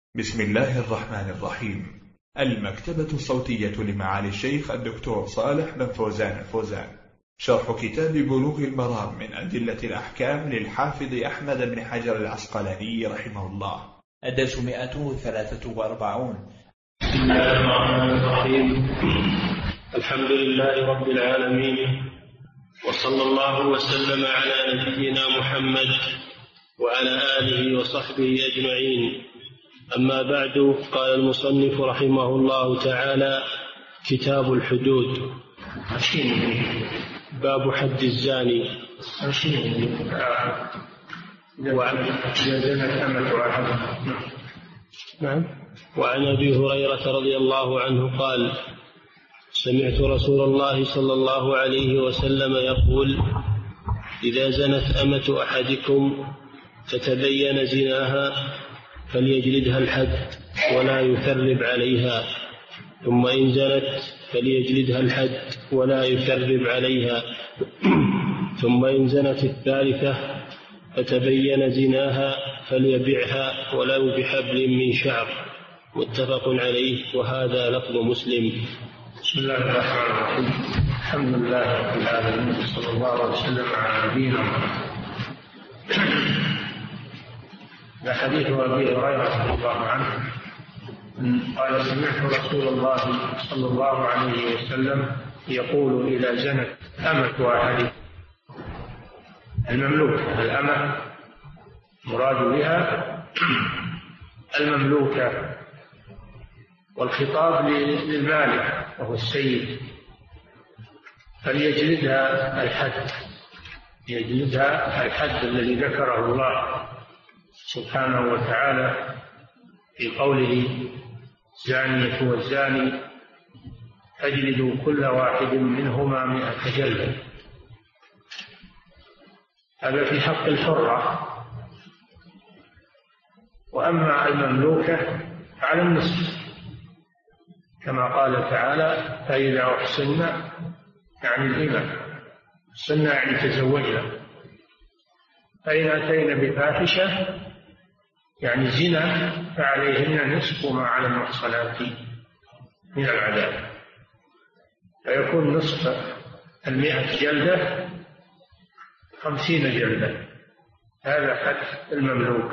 بسم الله الرحمن الرحيم. المكتبة الصوتية لمعالي الشيخ الدكتور صالح بن فوزان الفوزان، شرح كتاب بلوغ المرام من أدلة الأحكام للحافظ أحمد بن حجر العسقلاني رحمه الله. الدرس 143. بسم الله الرحمن الرحيم. الحمد لله رب العالمين، وصلى الله وسلم على نبينا محمد وعلى آله وصحبه أجمعين. أما بعد، قال المصنف رحمه الله تعالى: كتاب الحدود. باب حد الزاني. وعن أبي هريرة رضي الله عنه قال: سمعت رسول الله صلى الله عليه وسلم يقول: إذا زنت أمة أحدكم فتبين زناها فليجلدها الحد ولا يثرب عليها، ثم إن زنت فليجلدها الحد ولا يثرب عليها، ثم إن زنت الثالثة فتبين زناها فليبعها ولو بحبل من شعر. متفق عليه، وهذا لفظ مسلم. بسم الله الرحمن الرحيم. الحمد لله رب العالمين، صلى الله وسلم على نبينا محمد. حديث أبي هريرة رضي الله عنه قال: سمعت رسول الله صلى الله عليه وسلم يقول: إذا زنت أمة أحدكم، المملوكة، الأمة مراد بها المملوكة، والخطاب للمالك وهو السيد، فليجلدها الحد، يجلدها الحد الذي ذكره الله سبحانه وتعالى في قوله: الزانية والزاني فاجلدوا كل واحد منهما 100 جلدة. هذا في حق الحرة. وأما المملوكة على النصف، كما قال تعالى: فإذا أحسن، يعني الإمام، أحسن يعني تزوجنا، فإن أتينا بفاحشة يعني زنا فعليهن نصف ما على المحصنات من العذاب، فيكون نصف 100 جلدة 50 جلدة. هذا حد المملوك.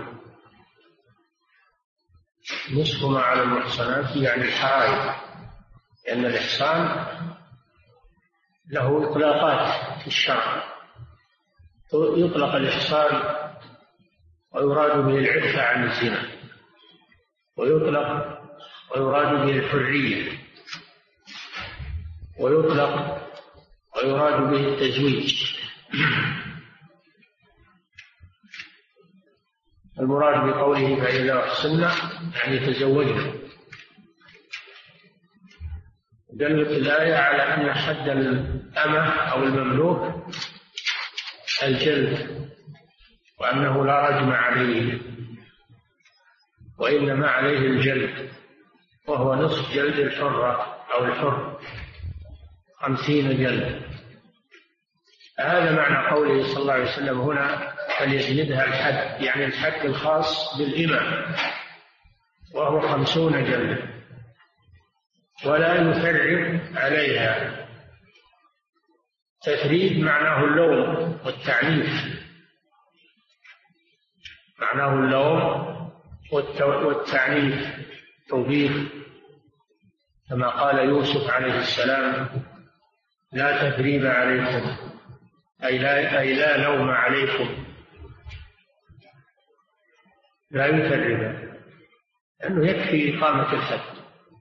نصف ما على المحصنات يعني الحرائر، لأن الإحصان له إطلاقات في الشرع. يطلق الإحصان ويراد به العفة عن الزنا، ويطلق ويراد به الحرية، ويطلق ويراد به التزويج. المراد بقوله فإذا أحسن يعني تزوجنا. دلت الآية على أن حد الأمة أو المملوك الجلد، وأنه لا رجم عليه، وإنما عليه الجلد، وهو نصف جلد الحرة أو الحر 50 جلد. هذا معنى قوله صلى الله عليه وسلم هنا: فليجلدها الحد، يعني الحد الخاص بالإمام، وهو 50 جلد، ولا يثرب عليها. تثريب معناه اللوم والتعنيف، معناه اللوم والتعنيف، توبيخ، كما قال يوسف عليه السلام: لا تثريب عليكم، أي لا لوم عليكم، لا يثرب، لأنه يكفي إقامة الحد.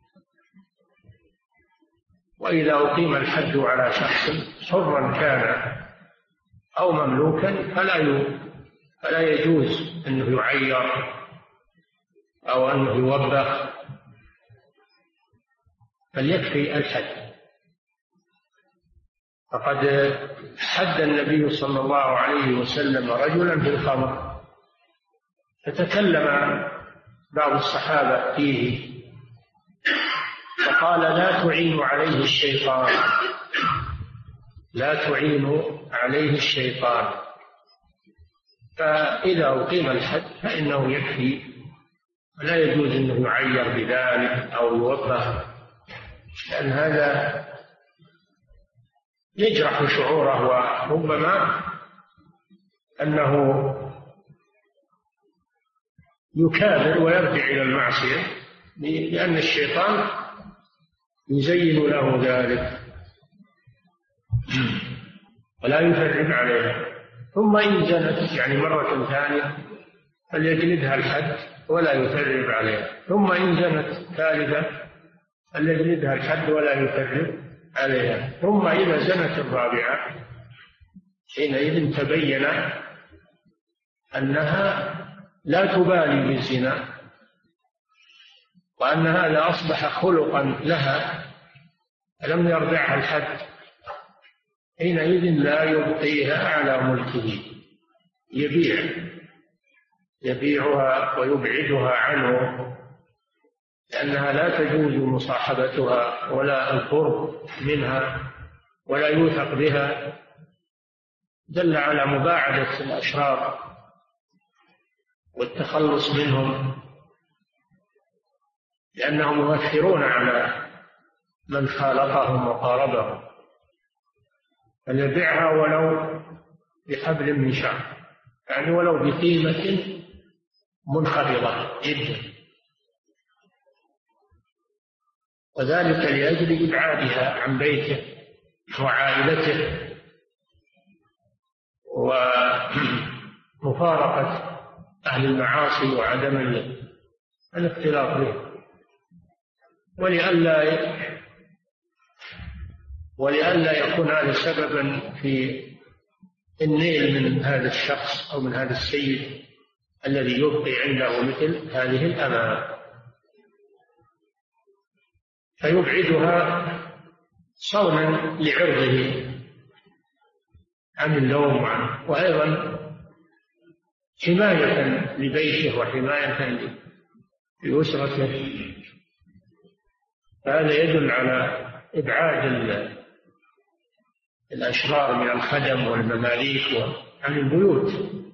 وإذا أقيم الحد على شخص حرا كان أو مملوكا فلا يجوز أنه يعير أو أنه يوبخ، بل يكفي الحد. فقد حد النبي صلى الله عليه وسلم رجلا بالخمر، فتكلم بعض الصحابة فيه فقال: لا تعينوا عليه الشيطان، لا تعينوا عليه الشيطان. فإذا أقيم الحد فإنه يكفي ولا يجوز أنه يعير بذلك أو يوبخ، لأن هذا يجرح شعوره، وربما أنه يكابر ويرجع إلى المعصية، لأن الشيطان يزين له ذلك ولا يفرج عليها. ثم إن زنت يعني مرة ثانية فليجلدها الحد ولا يفرج عليها، ثم إن زنت ثالثة فليجلدها الحد ولا يفرج عليها، ثم إذا زنت الرابعة حينئذ تبين أنها لا تبالي بالزنا، وأن هذا أصبح خلقا لها لم يرضعها الحد، حينئذ لا يبقيها على ملكه، يبيعها ويبعدها عنه، لأنها لا تجوز مصاحبتها ولا القرب منها ولا يوثق بها. دل على مباعدة الأشرار والتخلص منهم، لأنهم يؤثرون على من خالطهم وقاربهم. فليبيعها ولو بحبل من شعر، يعني ولو بقيمة منخفضة جدا، وذلك لأجل إبعادها عن بيته وعائلته ومفارقة أهل المعاصي وعدم الاختلاط به، ولئلا يكون هذا سببا في النيل من هذا الشخص أو من هذا السيد الذي يبقي عنده مثل هذه الأمانة، فيبعدها صونا لعرضه عن اللوم عنه، وأيضا حماية لبيته وحماية لأسرته. فهذا يدل على إبعاد الأشرار من الخدم والمماليك عن البيوت،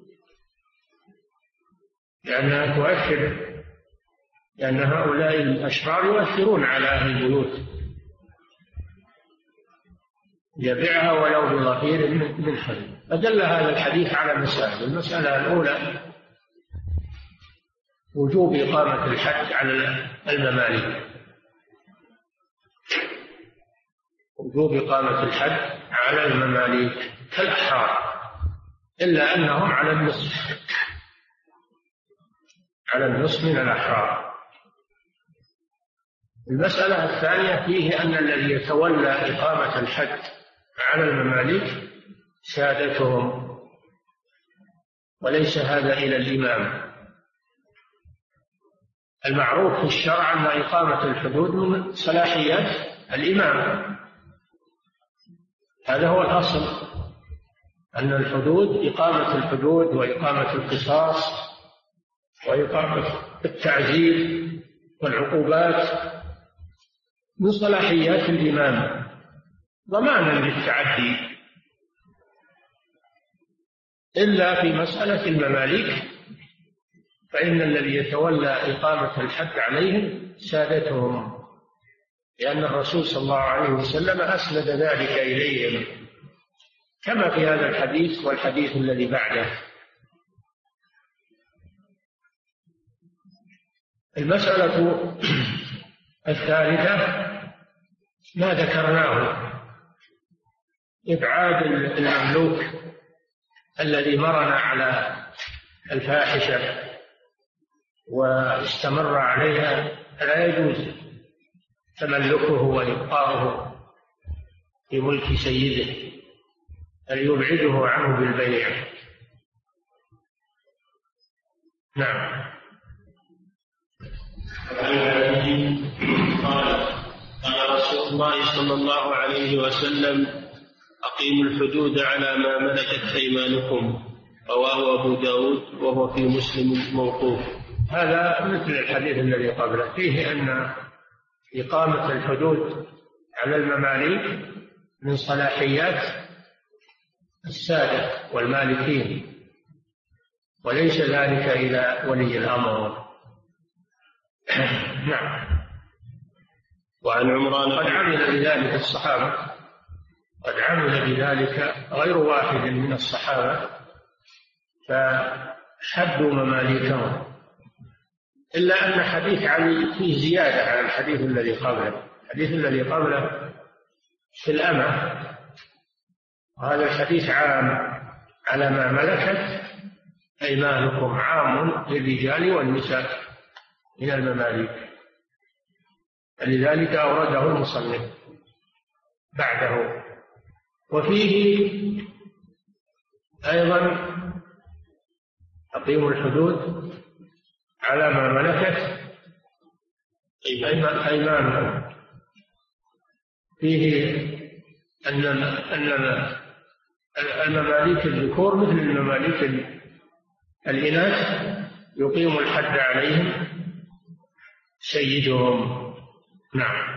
لأنها تؤثر، لأن هؤلاء الأشرار يؤثرون على أهل البيوت. يبيعها ولو بظهير من خير. فدل هذا الحديث على مسائل. المسألة الأولى وجوب إقامة الحد على المماليك، وجوب إقامة الحد على المماليك كالأحرار، إلا أنهم على النصف من الأحرار. المسألة الثانية فيه أن الذي يتولى إقامة الحد على المماليك سادتهم، وليس هذا إلى الإمام. المعروف في الشرع أن إقامة الحدود من صلاحيات الإمام، هذا هو الأصل، أن الحدود إقامة الحدود وإقامة القصاص وإقامة التعزير والعقوبات من صلاحيات الإمام ضمانا للتعدي، إلا في مسألة المماليك فإن الذي يتولى إقامة الحد عليهم سادتهم، لأن الرسول صلى الله عليه وسلم أسند ذلك إليهم، كما في هذا الحديث والحديث الذي بعده. المسألة الثالثة ما ذكرناه، إبعاد المملوك الذي مرن على الفاحشة واستمر عليها، لا يجوز تملكه وإبقاؤه في ملك سيده، بل يبعده عنه بالبيع. نعم. قال رسول الله صلى الله عليه وسلم: أقيموا الحدود على ما ملكت أيمانكم، رواه أبو داود وهو في مسلم موقوف. هذا مثل الحديث الذي قبله، فيه أن إقامة الحدود على المماليك من صلاحيات السادة والمالكين، وليس ذلك إلى ولي الأمر. نعم. وعن عمران قد عمل بذلك الصحابة، قد عمل بذلك غير واحد من الصحابة فحدوا مماليكهم، إلا أن حديث علي فيه زيادة على الحديث الذي قبله. الحديث الذي قبله في الأمة، وهذا الحديث عام على ما ملكت أيمانكم، عام للرجال والنساء من المماليك، لذلك أورده المصنف بعده. وفيه أيضا أقيموا الحدود على ما ملكت أيمانكم، فيه أن المماليك الذكور مثل المماليك الإناث يقيم الحد عليهم سيدهم. نعم.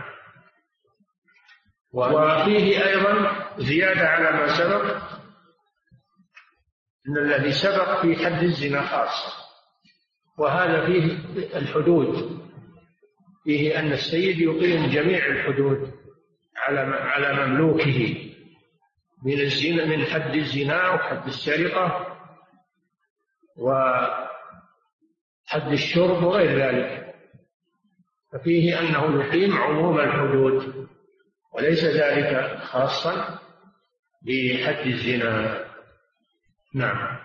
وفيه أيضا زيادة على ما سبق، أن الذي سبق في حد الزنا خاصة، وهذا فيه الحدود، فيه أن السيد يقيم جميع الحدود على مملوكه من الزنا، من حد الزنا وحد السرقة وحد الشرب وغير ذلك، ففيه أنه يقيم عموم الحدود وليس ذلك خاصا بحد الزنا. نعم.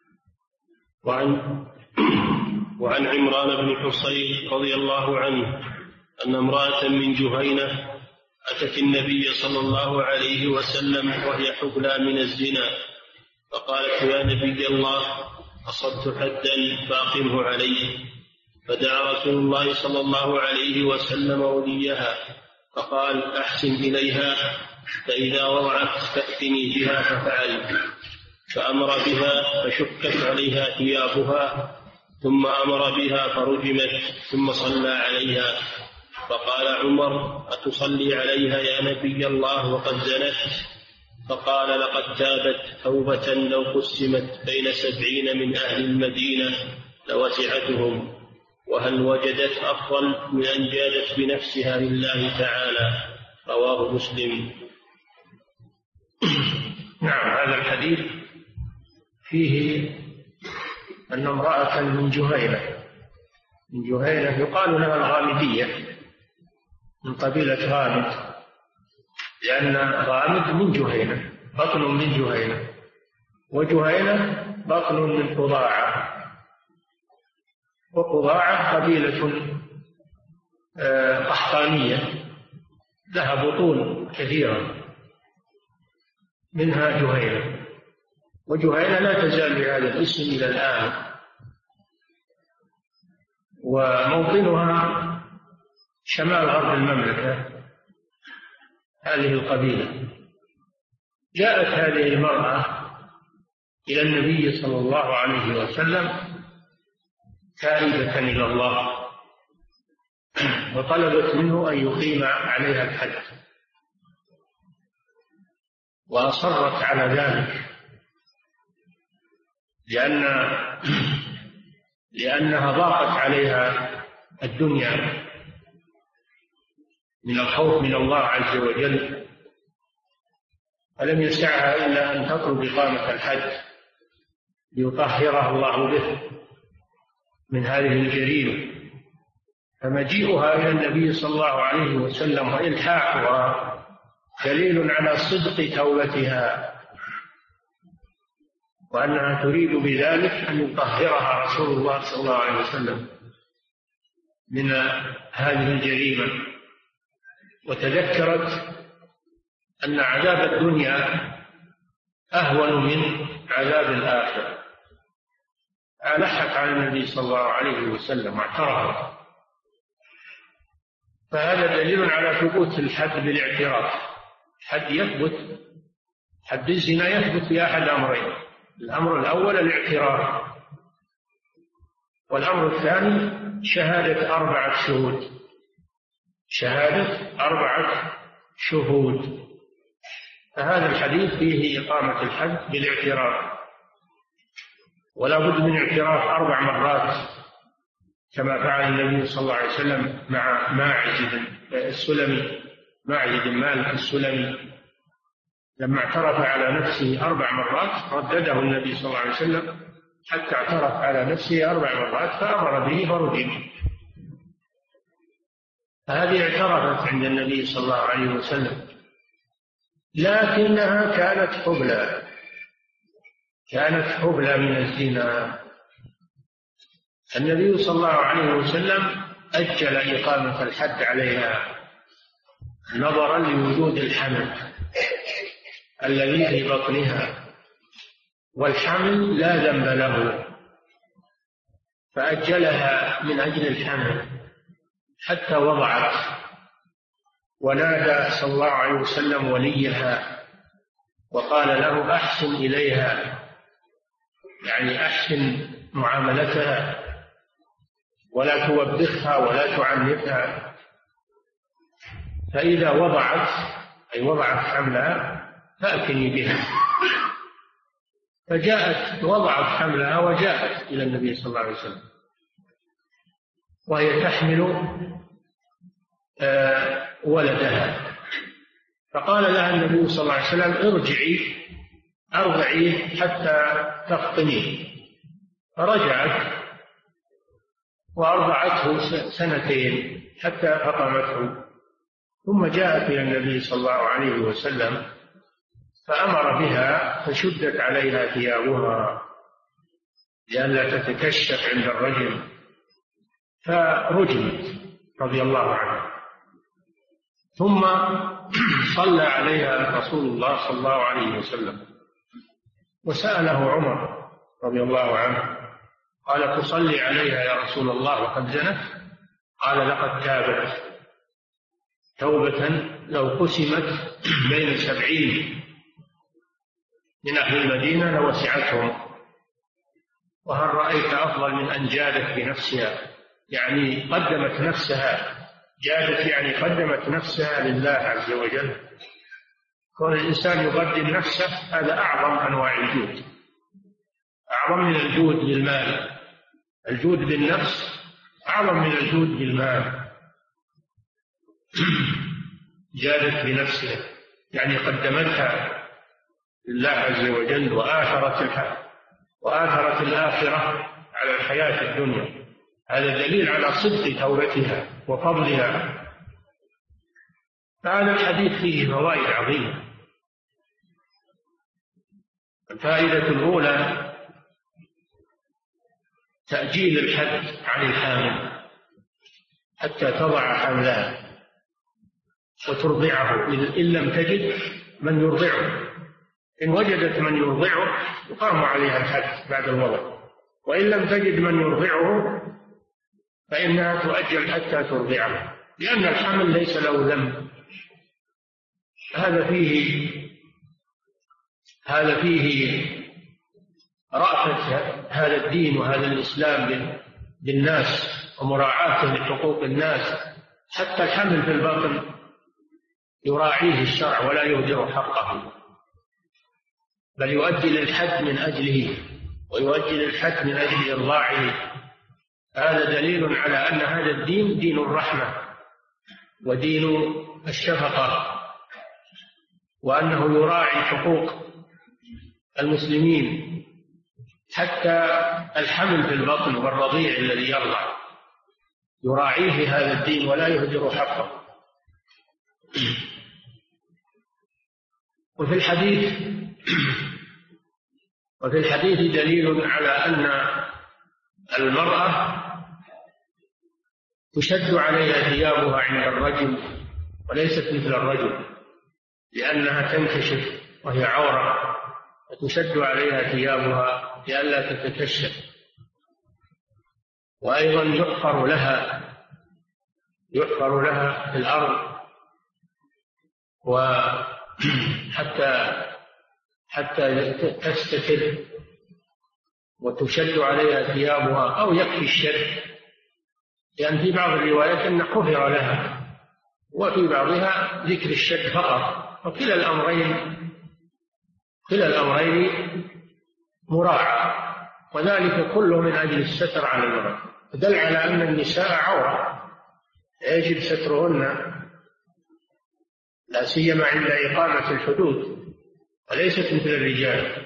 وعن عمران بن حصين رضي الله عنه أن امرأة من جهينة أتت النبي صلى الله عليه وسلم وهي حبلى من الزنا، فقالت: يا نبي الله، أصبت حدا فأقمه عليه. فدعا رسول الله صلى الله عليه وسلم وليها فقال: أحسن إليها، فإذا وضعت فأتني بها. ففعل، فأمر بها فشكت عليها ثيابها، ثم أمر بها فرجمت، ثم صلى عليها. فقال عمر: أتصلي عليها يا نبي الله وقد زنت؟ فقال: لقد تابت توبة لو قسمت بين 70 من أهل المدينة لوسعتهم، وهل وجدت أفضل من أن جادت بنفسها لله تعالى. رواه مسلم. نعم. هذا الحديث فيه أن امرأة من جهينة يقال لها الغامدية، من قبيلة غامد، لأن غامد من جهينة، بطن من جهينة، وجهينة بطن من قضاعة، وقضاعة قبيلة قحطانية لها بطون كثيرة، منها جهينة. وجهينة لا تزال بهذا الاسم إلى الآن، وموطنها شمال غرب المملكة. هذه القبيلة جاءت هذه المرأة إلى النبي صلى الله عليه وسلم تائبة إلى الله، وطلبت منه أن يقيم عليها الحد، وأصرت على ذلك لأنها ضاقت عليها الدنيا من الخوف من الله عز وجل، فلم يسعها إلا أن تطلب إقامة الحد ليطهرها الله به من هذه الجريمة. فمجيئها إلى النبي صلى الله عليه وسلم وإلحاحها دليل على صدق توبتها، وأنها تريد بذلك أن يطهرها رسول الله صلى الله عليه وسلم من هذه الجريمة. وتذكرت أن عذاب الدنيا أهون من عذاب الآخرة، ألحت على النبي صلى الله عليه وسلم واعترف. فهذا دليل على ثبوت الحد بالاعتراف. الحد يثبت، حد الزنا يثبت في أحد أمرين: الأمر الأول الاعتراف، والأمر الثاني شهادة 4 شهود، شهادة 4 شهود. فهذا الحديث فيه إقامة الحد بالاعتراف، ولا بد من اعتراف 4 مرات كما فعل النبي صلى الله عليه وسلم مع ماعز السلمي، ماعز بن مالك السلمي، لما اعترف على نفسه 4 مرات ردده النبي صلى الله عليه وسلم حتى اعترف على نفسه 4 مرات فأمر به فرجم. هذه اعترفت عند النبي صلى الله عليه وسلم، لكنها كانت حبلى من الزنا. النبي صلى الله عليه وسلم أجل إقامة الحد عليها نظرا لوجود الحمل الذي في بطنها، والحمل لا ذنب له، فأجلها من أجل الحمل حتى وضعت. ونادى صلى الله عليه وسلم وليها وقال له أحسن إليها، يعني أحسن معاملتها ولا توبخها ولا تعنفها، فإذا وضعت أي وضعت حملها فأتني بها. فجاءت وضعت حملها وجاءت إلى النبي صلى الله عليه وسلم وهي تحمل ولدها، فقال لها النبي صلى الله عليه وسلم ارجعي أرضعيه حتى تفطمي. فرجعت وأرضعته 2 حتى فطمته، ثم جاءت إلى النبي صلى الله عليه وسلم فأمر بها فشدت عليها ثيابها لئلا تتكشف عند الرجل، فرجمت رضي الله عنها. ثم صلى عليها رسول الله صلى الله عليه وسلم وسأله عمر رضي الله عنه قال تصلي عليها يا رسول الله وقد زنت؟ قال لقد تابت توبة لو قسمت بين 70 من أهل المدينة لوسعتهم. وهل رأيت أفضل من أن جادت بنفسها، يعني قدمت نفسها، جادت يعني قدمت نفسها لله عز وجل. كون الإنسان يقدم نفسه هذا أعظم أنواع الجود، أعظم من الجود بالمال. الجود بالنفس أعظم من الجود بالمال. جادت بنفسها يعني قدمتها لله عز وجل وآثرت الآخرة على الحياة الدنيا. هذا دليل على صدق توبتها وفضلها. فهذا الحديث فيه فوائد عظيمة. الفائدة الأولى تأجيل الحد عن الحامل حتى تضع حملها وترضعه إن لم تجد من يرضعه. إن وجدت من يرضعه يقام عليها الحد بعد الوضع، وإن لم تجد من يرضعه فإنها تؤجل حتى ترضعه، لأن الحمل ليس له ذنب. هذا فيه رأفة هذا الدين وهذا الإسلام بالناس ومراعاة لحقوق الناس. حتى الحمل في البطن يراعيه الشرع ولا يهدر حقه، بل يؤجل الحد من أجله ويؤجل الحد من أجل إرضاعه. هذا دليل على أن هذا الدين دين الرحمة ودين الشفقة، وأنه يراعي حقوق المسلمين. حتى الحمل في البطن والرضيع الذي يرضع يراعيه هذا الدين ولا يهدر حقه. وفي الحديث دليل على أن المرأة تشد عليها ثيابها عند الرجل وليست مثل الرجل، لأنها تنكشف وهي عورة، فتشد عليها ثيابها لئلا تتكشف. وأيضا يحفر لها في الأرض حتى تستتر، وتشد عليها ثيابها أو يكفي الشد، لأن في بعض الروايات أن حفر لها وفي بعضها ذكر الشد فقط. وكلا الأمرين مراعى، وذلك كله من أجل الستر على المرأة. دل على أن النساء عورة يجب سترهن، لا سيما عند إقامة الحدود، وليست مثل الرجال.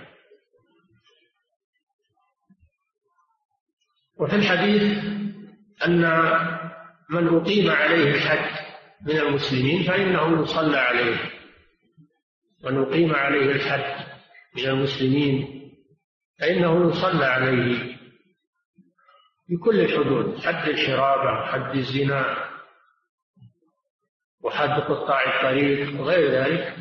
وفي الحديث أن من أقيم عليه الحد من المسلمين فإنه يصلى عليه، من أقيم عليه الحد من المسلمين فإنه يصلى عليه بكل الحدود، حد الحرابة، حد الزنا، وحد قطاع الطريق وغير ذلك.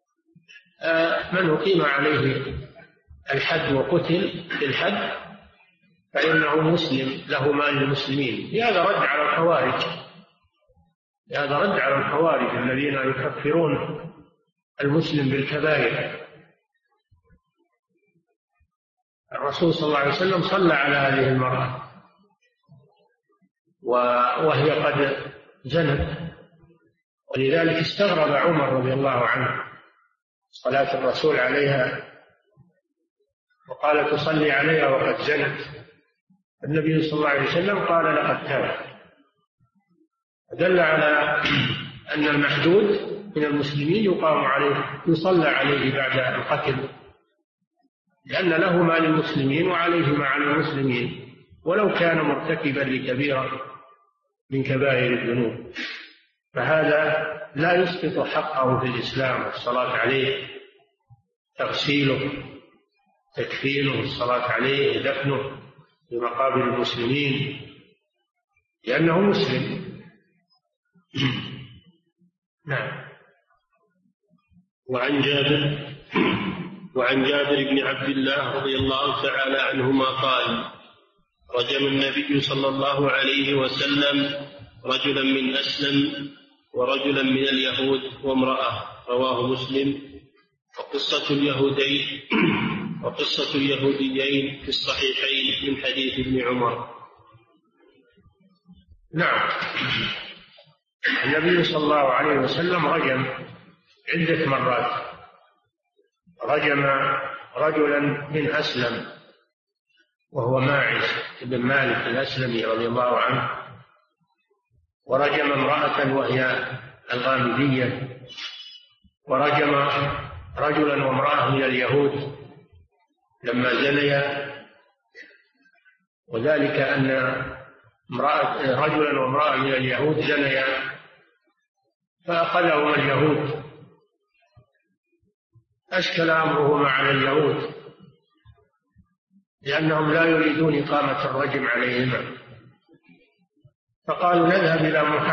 من أقيم عليه الحد وقتل بالحد فإنه مسلم له مال المسلمين. هذا رد على الخوارج، هذا رد على الخوارج الذين يكفرون المسلم بالكبائر. الرسول صلى الله عليه وسلم صلى على هذه المرأة وهي قد زنت، ولذلك استغرب عمر رضي الله عنه صلاة الرسول عليها، وقال تصلي عليها وقد زنت. النبي صلى الله عليه وسلم قال لقد تاب. دل على أن المحدود من المسلمين يقام عليه، يصلى عليه بعد القتل، لأن له مال المسلمين وعليه ما على المسلمين، ولو كان مرتكبا لكبيرة من كبائر الذنوب. فهذا لا يسقط حقه في الإسلام، الصلاة عليه، تغسيله، تكفينه، الصلاة عليه، دفنه في مقابر المسلمين، لأنه مسلم. نعم. وعن جابر بن عبد الله رضي الله تعالى عنهما قال: رجم النبي صلى الله عليه وسلم رجلا من أسلم ورجلا من اليهود وامرأة، رواه مسلم. وقصة اليهوديين في الصحيحين من حديث ابن عمر. نعم. النبي صلى الله عليه وسلم رجم عدة مرات، رجم رجلا من أسلم وهو ماعز بن مالك الأسلمي رضي الله عنه، ورجم امرأة وهي الغامدية، ورجم رجلا وامرأة من اليهود لما زنيا، وذلك أن رجلا وامرأة من اليهود زنيا فأخذهما اليهود، أشكل أمرهما على اليهود لأنهم لا يريدون إقامة الرجم عليهما، فقالوا نذهب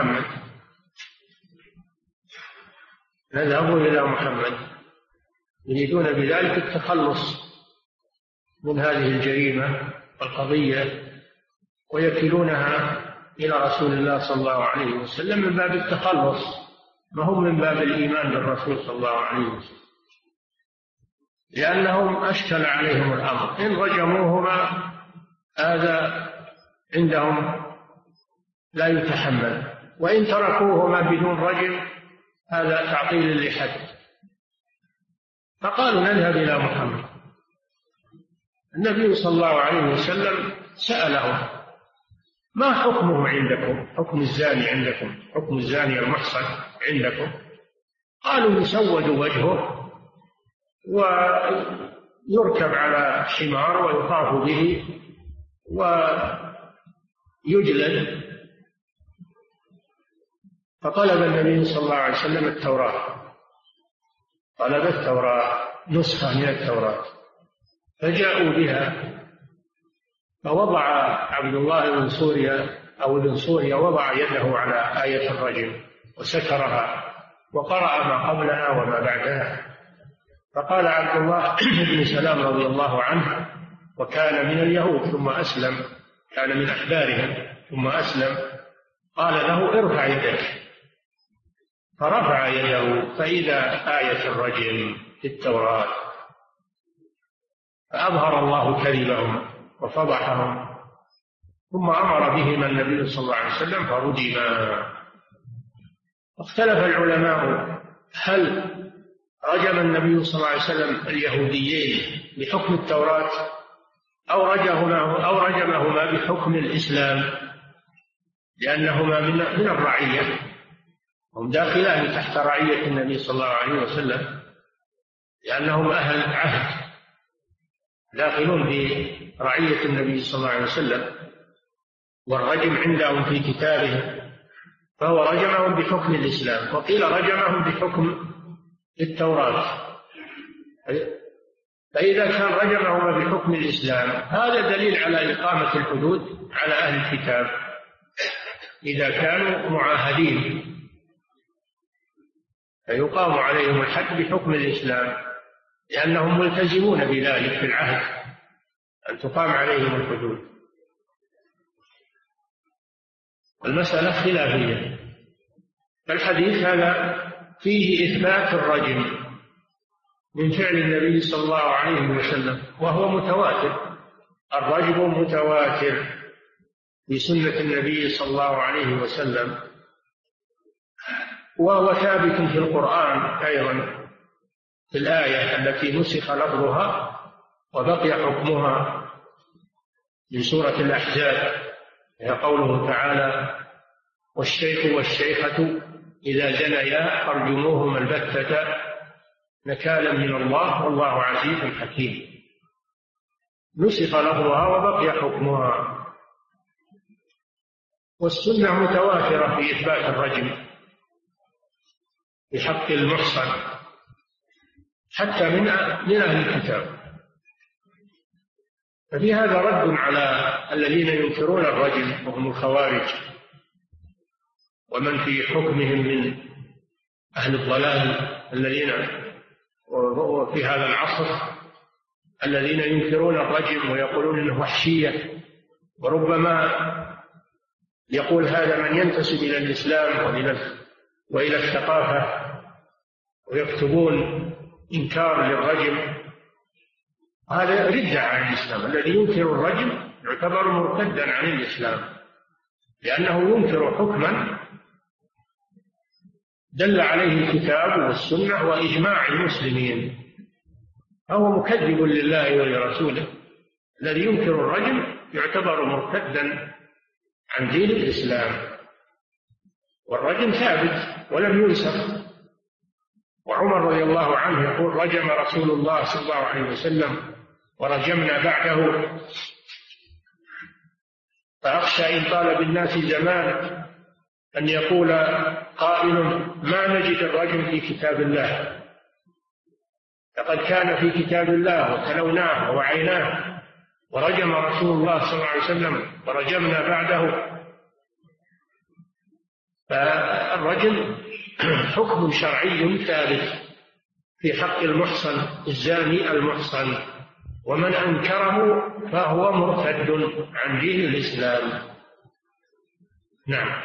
إلى محمد، يريدون بذلك التخلص من هذه الجريمة والقضية، ويكلونها إلى رسول الله صلى الله عليه وسلم من باب التخلص، ما هم من باب الإيمان بالرسول صلى الله عليه وسلم، لأنهم أشكل عليهم الأمر. إن رجموهما هذا عندهم لا يتحمل، وإن تركوهما بدون رجم هذا تعطيل لحد. فقالوا نذهب إلى محمد. النبي صلى الله عليه وسلم سألهم: ما حكمه عندكم؟ حكم الزاني عندكم، حكم الزاني المحصن عندكم؟ قالوا يسود وجهه ويركب على حمار ويطاف به ويجلد. فطلب النبي صلى الله عليه وسلم التوراة، طلب التوراة، نسخة من التوراة، فجاءوا بها، فوضع عبد الله بن سوريا أو ابن سوريا وضع يده على آية الرجم وسكرها وقرأ ما قبلها وما بعدها. فقال عبد الله بن سلام رضي الله عنه، وكان من اليهود ثم أسلم، كان من أحبارهم ثم أسلم، قال له: ارفع يدك. فرفع يده فإذا آية الرجم في التوراة، فأظهر الله كذبهم وفضحهم، ثم أمر بهما النبي صلى الله عليه وسلم فرجما. اختلف العلماء هل رجم النبي صلى الله عليه وسلم اليهوديين بحكم التوراة أو رجمهما بحكم الإسلام، لأنهما من الرعية، هم داخلان تحت رعية النبي صلى الله عليه وسلم، لأنهم أهل عهد داخلون برعية النبي صلى الله عليه وسلم، والرجم عندهم في كتابه، فهو رجمهم بحكم الإسلام، وقيل رجمهم بحكم التوراة. فإذا كان رجمهما بحكم الإسلام هذا دليل على إقامة الحدود على أهل الكتاب إذا كانوا معاهدين، فيقام عليهم الحد بحكم الإسلام، لأنهم ملتزمون بذلك في العهد أن تقام عليهم الحدود. المسألة خلافية. فالحديث هذا فيه إثبات الرجم من فعل النبي صلى الله عليه وسلم، وهو متواتر، الرجم متواتر في سنة النبي صلى الله عليه وسلم، وهو ثابت في القرآن أيضا، في الآية التي نسخ لفظها وبقي حكمها من سورة الأحزاب، هي قوله تعالى: والشيخ والشيخة إذا زنيا فارجموهما البتة نكالا من الله والله عزيز حكيم. نسخ لفظها وبقي حكمها. والسنة متواترة في إثبات الرجم في حق المحصن حتى من أهل الكتاب. ففي هذا رد على الذين ينكرون الرجم وهم الخوارج ومن في حكمهم من أهل الضلال الذين في هذا العصر الذين ينكرون الرجم ويقولون إنه وحشية، وربما يقول هذا من ينتسب إلى الإسلام وإلى الثقافة، ويكتبون إنكار للرجم. هذا ردة عن الإسلام. الذي ينكر الرجم يعتبر مرتدا عن الإسلام، لأنه ينكر حكما دل عليه الكتاب والسنة وإجماع المسلمين، فهو مكذب لله ولرسوله. الذي ينكر الرجم يعتبر مرتدا عن دين الإسلام، والرجم ثابت ولم ينسخ. وعمر رضي الله عنه يقول: رجم رسول الله صلى الله عليه وسلم ورجمنا بعده، فأخشى إن طال بالناس زمان أن يقول قائل: ما نجد الرجم في كتاب الله، لقد كان في كتاب الله وتلوناه ووعيناه، ورجم رسول الله صلى الله عليه وسلم ورجمنا بعده. فالرجم حكم شرعي ثابت في حق المحصن الزاني المحصن، ومن أنكره فهو مرتد عن دين الإسلام. نعم.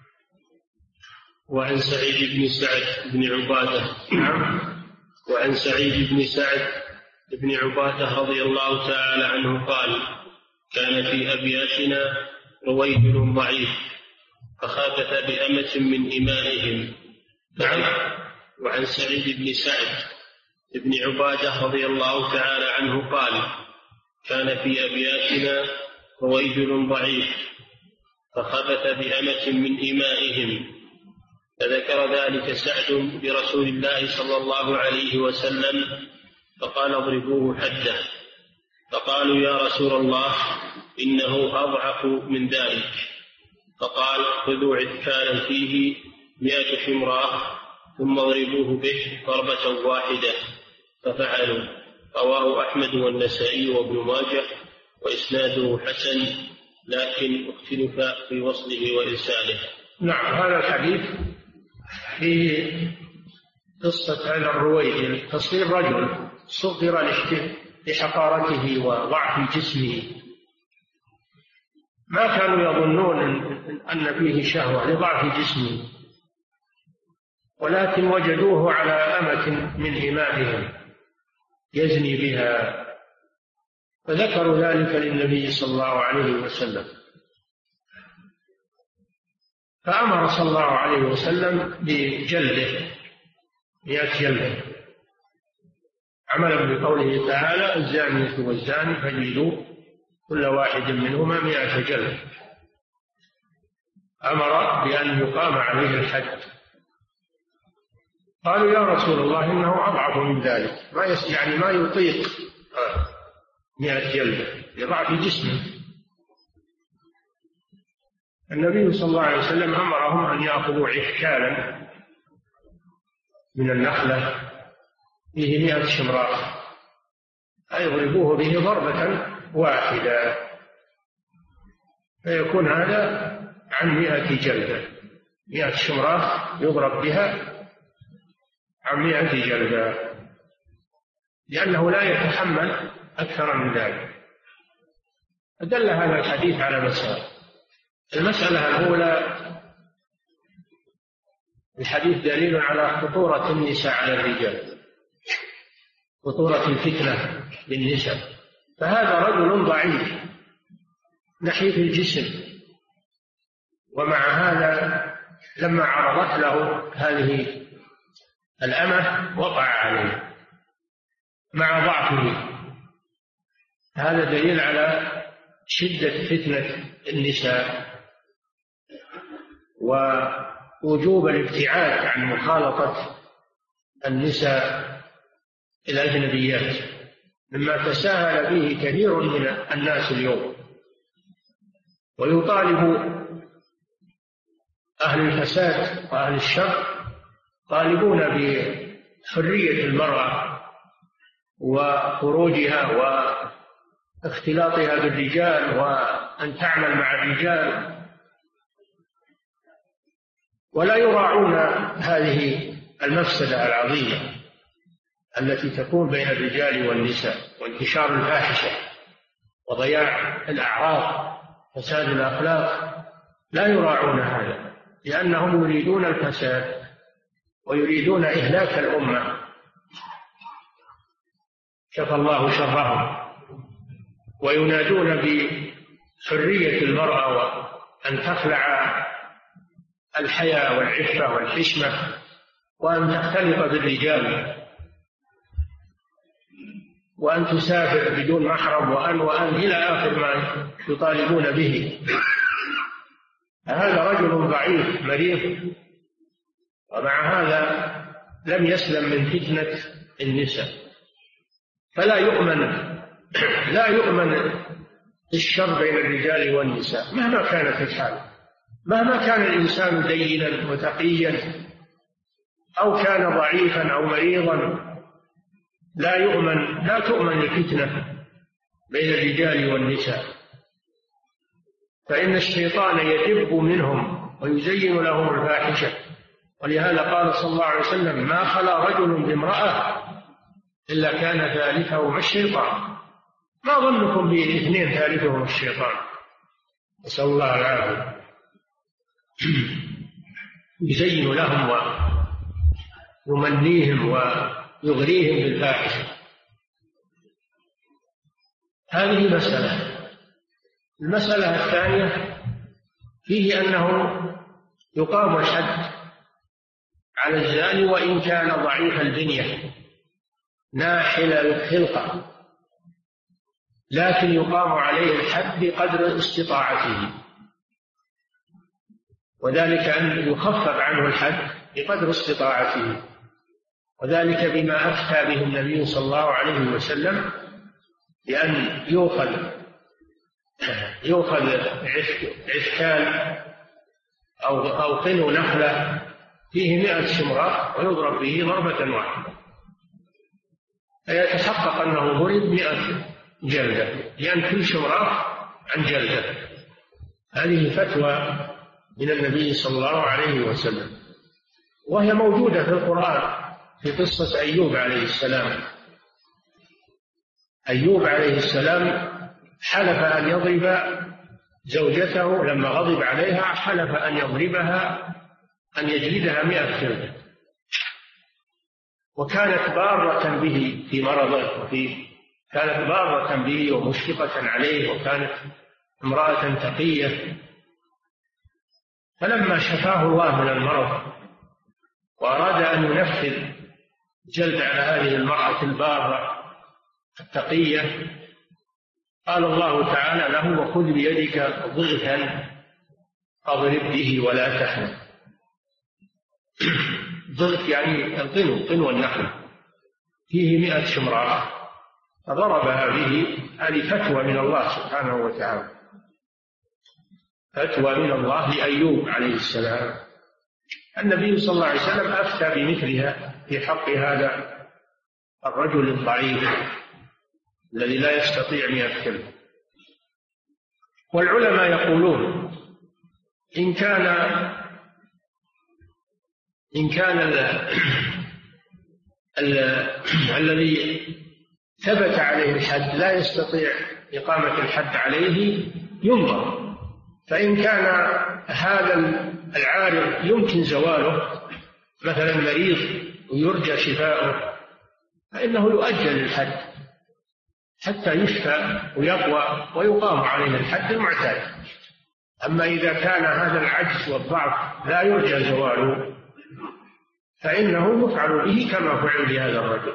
وعن سعيد بن سعد بن عبادة وعن سعيد بن سعد بن عبادة رضي الله تعالى عنه قال: كان في أبياتنا رويبل ضعيف فخافت بأمة من إمائهم. وعن سعيد بن سعد بن عبادة رضي الله تعالى عنه قال: كان في أبياتنا رويبل ضعيف فخافت بأمة من إمائهم. فذكر ذلك سعد برسول الله صلى الله عليه وسلم فقال: اضربوه حده. فقالوا: يا رسول الله إنه أضعف من ذلك. فقال: خذوا عذكالا فيه 100 حمراء ثم اضربوه به ضربة واحدة. ففعلوا. رواه أحمد والنسائي وابن ماجه وإسناده حسن، لكن اختلف في وصله وإرساله. نعم. هذا الحديث في قصة الرويبل، تصير رجل صغر لحقارته وضعف جسمه، ما كانوا يظنون أن فيه شهوة لضعف جسمه، ولكن وجدوه على أمة من إمائهم يزني بها، فذكروا ذلك للنبي صلى الله عليه وسلم، فأمر صلى الله عليه وسلم بجلده 100 جلدة، عملا بقوله تعالى: الزانية والزاني فاجلدوا كل واحد منهما 100 جلدة. أمر بأن يقام عليه الحد. قالوا يا رسول الله إنه أضعف من ذلك، ما يطيق 100 جلدة لضعف جسمه. النبي صلى الله عليه وسلم أمرهم أن يأخذوا عكالا من النخلة فيه 100 شمراء فيضربوه به ضربة واحدة، فيكون هذا عن 100 جلدة. 100 شمراء يضرب بها عن 100 جلدة، لأنه لا يتحمل أكثر من ذلك. فدل هذا الحديث على مسألة. المسألة الأولى: الحديث دليل على خطورة النساء على الرجال، خطورة الفتنة بالنساء. فهذا رجل ضعيف نحيف الجسم، ومع هذا لما عرضت له هذه الأمة وقع عليه مع ضعفه. هذا دليل على شدة فتنة النساء ووجوب الابتعاد عن مخالطة النساء الأجنبيات، مما تساهل به كثير من الناس اليوم. ويطالب أهل الفساد وأهل الشر طالبون بحرية المرأة وخروجها واختلاطها بالرجال وأن تعمل مع الرجال، ولا يراعون هذه المفسدة العظيمة التي تكون بين الرجال والنساء، وانتشار الفاحشة وضياع الأعراض، فساد الأخلاق. لا يراعون هذا لأنهم يريدون الفساد ويريدون إهلاك الأمة، شفى الله شرهم. وينادون بحرية المرأة وأن تخلع الحياء والعفة والحشمة وأن تختلط بالرجال وأن تسافر بدون محرم وأن إلى آخر ما يطالبون به. هذا رجل ضعيف مريض، ومع هذا لم يسلم من فتنة النساء. فلا يؤمن الشر بين الرجال والنساء مهما كانت الحال، مهما كان الإنسان دينا وتقيا أو كان ضعيفا أو مريضا. لا تؤمن الفتنة بين الرجال والنساء، فإن الشيطان يدب منهم ويزين لهم الفاحشة. ولهذا قال صلى الله عليه وسلم: ما خلا رجل بامرأة إلا كان ثالثهما الشيطان. ما ظنكم بالاثنين ثالثهم الشيطان؟ نسأل الله العافية. يزين لهم ويمنيهم ويغريهم بالفاحشة. هذه مسألة. المسألة الثانية فيه أنه يقام الحد على الزاني وإن كان ضعيف البنية ناحل الخلقة، لكن يقام عليه الحد بقدر استطاعته، وذلك أن يخفف عنه الحد بقدر استطاعته، وذلك بما أفتى به النبي صلى الله عليه وسلم بأن يؤخذ عسكال أو قنو نخلة فيه 100 شمراء ويضرب به ضربة واحدة، فيتحقق أنه ضرب 100 جلدة، لأن كل شمراء عن جلدة. هذه فتوى من النبي صلى الله عليه وسلم، وهي موجودة في القرآن في قصة أيوب عليه السلام. أيوب عليه السلام حلف أن يضرب زوجته لما غضب عليها، حلف أن يضربها أن يجلدها 100 جلدة، وكانت بارة به في مرضه كانت بارة به ومشفقة عليه، وكانت امرأة تقية. فلما شفاه الله من المرض وأراد أن ينفذ جلد على هذه المرأة البارة التقية، قال الله تعالى له: وخذ بيدك ضغثا فاضرب به ولا تحنث. ضغث يعني القنو والنحل، فيه 100 شمرات، فضربها به. هذه فتوى من الله سبحانه وتعالى، فتوى من الله لأيوب عليه السلام. النبي صلى الله عليه وسلم أفتى بمثلها في حق هذا الرجل الضعيف الذي لا يستطيع 100 كلمة. والعلماء يقولون إن كان الذي ثبت عليه الحد لا يستطيع إقامة الحد عليه ينظر، فإن كان هذا العارض يمكن زواله، مثلا مريض ويرجى شفاؤه، فإنه يؤجل الحد حتى يشفى ويقوى ويقام عليه الحد المعتاد. أما إذا كان هذا العجز والضعف لا يرجى زواله فإنه يفعل به كما فعل بهذا الرجل.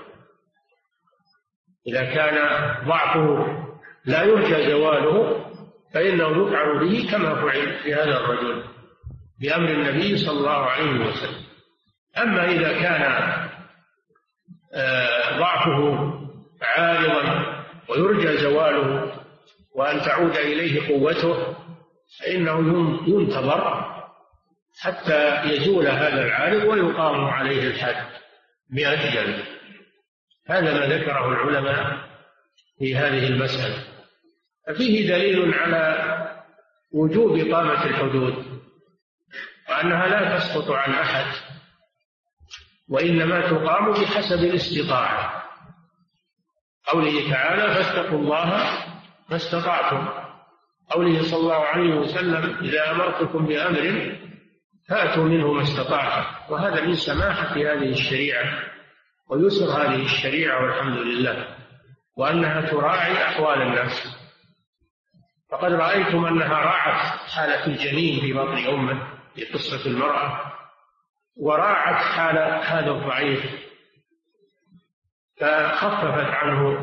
إذا كان ضعفه لا يرجى زواله فإنه يفعل به كما فعل بهذا الرجل بأمر النبي صلى الله عليه وسلم. أما إذا كان ضعفه عارضا ويرجى زواله وأن تعود إليه قوته فإنه ينتظر حتى يزول هذا العارض ويقام عليه الحد 100 جلد. هذا ما ذكره العلماء في هذه المسألة. ففيه دليل على وجوب إقامة الحدود وأنها لا تسقط عن أحد، وإنما تقام بحسب الاستطاعة. قوله تعالى: فاتقوا الله ما استطعتم. قوله صلى الله عليه وسلم: إذا أمرتكم بأمر فأتوا منه ما استطعتم. وهذا من سماحة هذه الشريعة ويسر هذه الشريعة والحمد لله، وأنها تراعي أحوال الناس. فقد رأيتم أنها راعت حالة الجنين في بطن أمه في قصة المرأة، وراعت حال هذا الضعيف فخففت عنه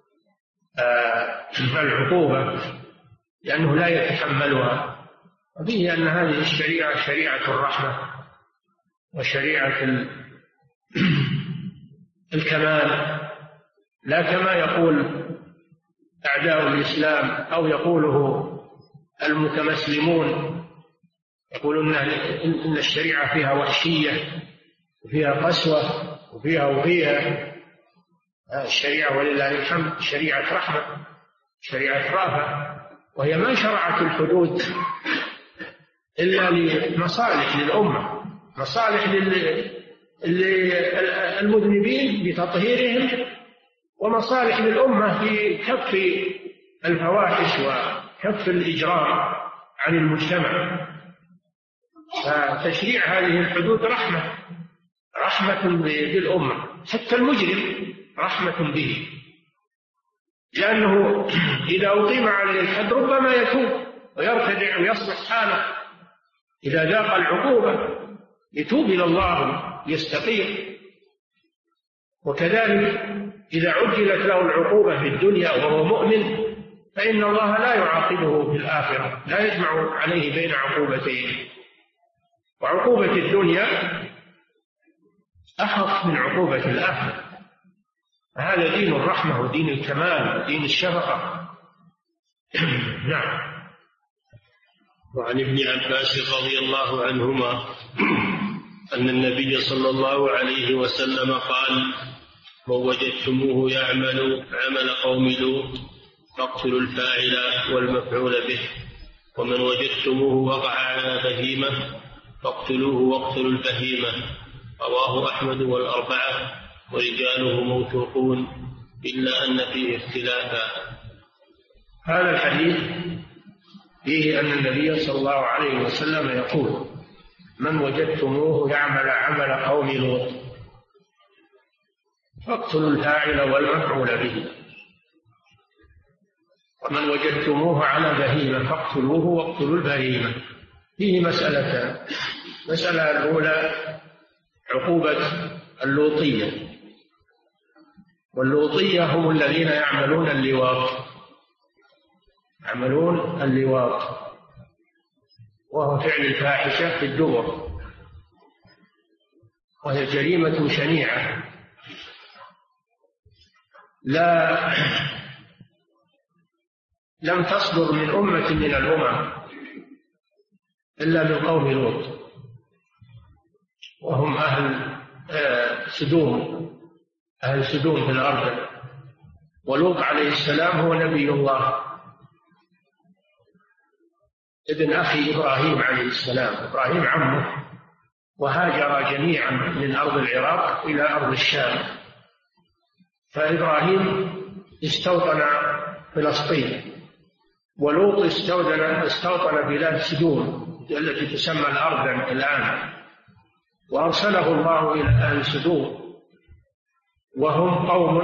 العقوبة لأنه لا يتحملها. وفيه أن هذه الشريعة شريعة الرحمة وشريعة الكمال، لا كما يقول أعداء الإسلام أو يقوله المتمسلمون، يقولون إن الشريعة فيها وحشية وفيها قسوة وفيها الشريعة ولله الحمد شريعة رحمة، شريعة رأفة، وهي ما شرعت الحدود إلا لمصالح للأمة، مصالح للمذنبين بتطهيرهم، ومصالح للأمة في كف الفواحش وكف الإجرام عن المجتمع. فتشريع هذه الحدود رحمة بالأمة، حتى المجرم رحمة به، لأنه إذا أقيم عليه الحد ربما يتوب ويرتدع ويصلح حاله، إذا ذاق العقوبة يتوب إلى الله يستقيم. وكذلك إذا عجلت له العقوبة في الدنيا وهو مؤمن فإن الله لا يعاقبه في الآخرة، لا يجمع عليه بين عقوبتين، وعقوبة الدنيا أخف من عقوبة الآخرة. هذا دين الرحمة ودين الكمال ودين الشفقة. نعم. وعن ابن عباس رضي الله عنهما أن النبي صلى الله عليه وسلم قال: من وجدتموه يعمل عمل قوم لوط فاقتلوا الفاعل والمفعول به، ومن وجدتموه وقع على بهيمة فاقتلوه واقتلوا البهيمة. رواه أحمد والأربعة ورجاله موثوقون إلا أن فيه اختلافا. هذا الحديث فيه أن النبي صلى الله عليه وسلم يقول: من وجدتموه يعمل عمل قوم لوط فاقتلوا الفاعل والمفعول به، ومن وجدتموه على بهيمة فاقتلوه واقتلوا البهيمة. فيه مسألتان: المسألة الأولى عقوبة اللوطية، واللوطية هم الذين يعملون اللواط، يعملون اللواط، وهو فعل الفاحشة في الدبر، وهي جريمة شنيعة لم تصدر من أمة من الأمم إلا من قوم لوط، وهم أهل سدوم في الأرض. ولوط عليه السلام هو نبي الله، ابن أخي إبراهيم عليه السلام، إبراهيم عمه، وهاجر جميعا من أرض العراق إلى أرض الشام. فإبراهيم استوطن فلسطين، ولوط استوطن بلاد سدوم التي تسمى الأردن الآن، وأرسله الله إلى أهل سدوم، وهم قوم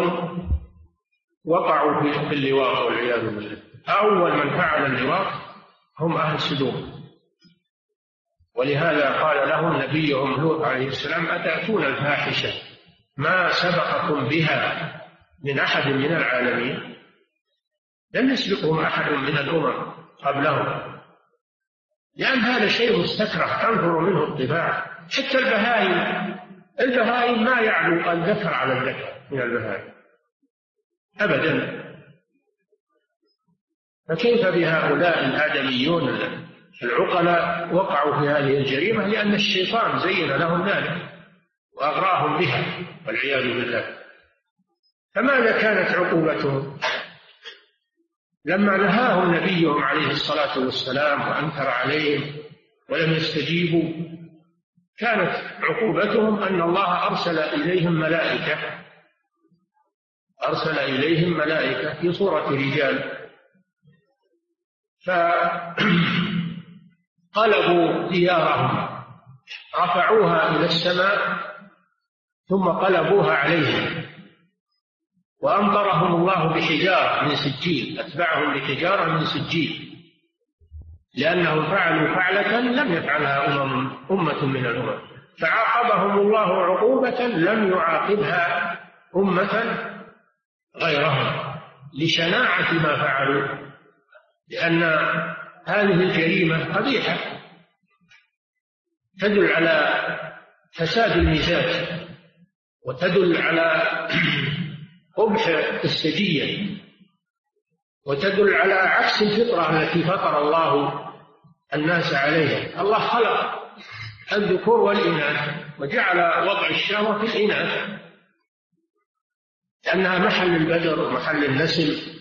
وقعوا في اللواط والعياذ بالله. أول من فعل اللواط هم أهل سدوم، ولهذا قال لهم نبيهم لوط عليه السلام: أتأتون الفاحشة ما سبقكم بها من أحد من العالمين، لم يسبقهم أحد من الأمم قبلهم، لأن هذا شيء مستكره تنفر منه الطباع. حتى البهائم ما يعلو الذكر على الذكر من البهائم أبدا، فكيف بهؤلاء الآدميون العقلاء وقعوا في هذه الجريمة؟ لأن الشيطان زين لهم ذلك وأغراهم بها والعياذ بالله. فماذا كانت عقوبتهم لما نهاهم نبيهم عليه الصلاة والسلام وأنكر عليهم ولم يستجيبوا؟ كانت عقوبتهم أن الله أرسل إليهم ملائكة في صورة رجال، فقلبوا ديارهم، رفعوها إلى السماء ثم قلبوها عليهم، وأمطرهم الله بحجارة من سجيل، أتبعهم بحجارة من سجيل، لأنهم فعلوا فعلة لم يفعلها أمة من الأمم، فعاقبهم الله عقوبة لم يعاقبها أمة غيرهم لشناعة ما فعلوا، لأن هذه الجريمة قبيحة تدل على فساد المزاج، وتدل على قبح السجية، وتدل على عكس الفطرة التي فطر الله الناس عليها. الله خلق الذكور والإناث وجعل وضع الشهوة في الإناث لأنها محل البذر ومحل النسل،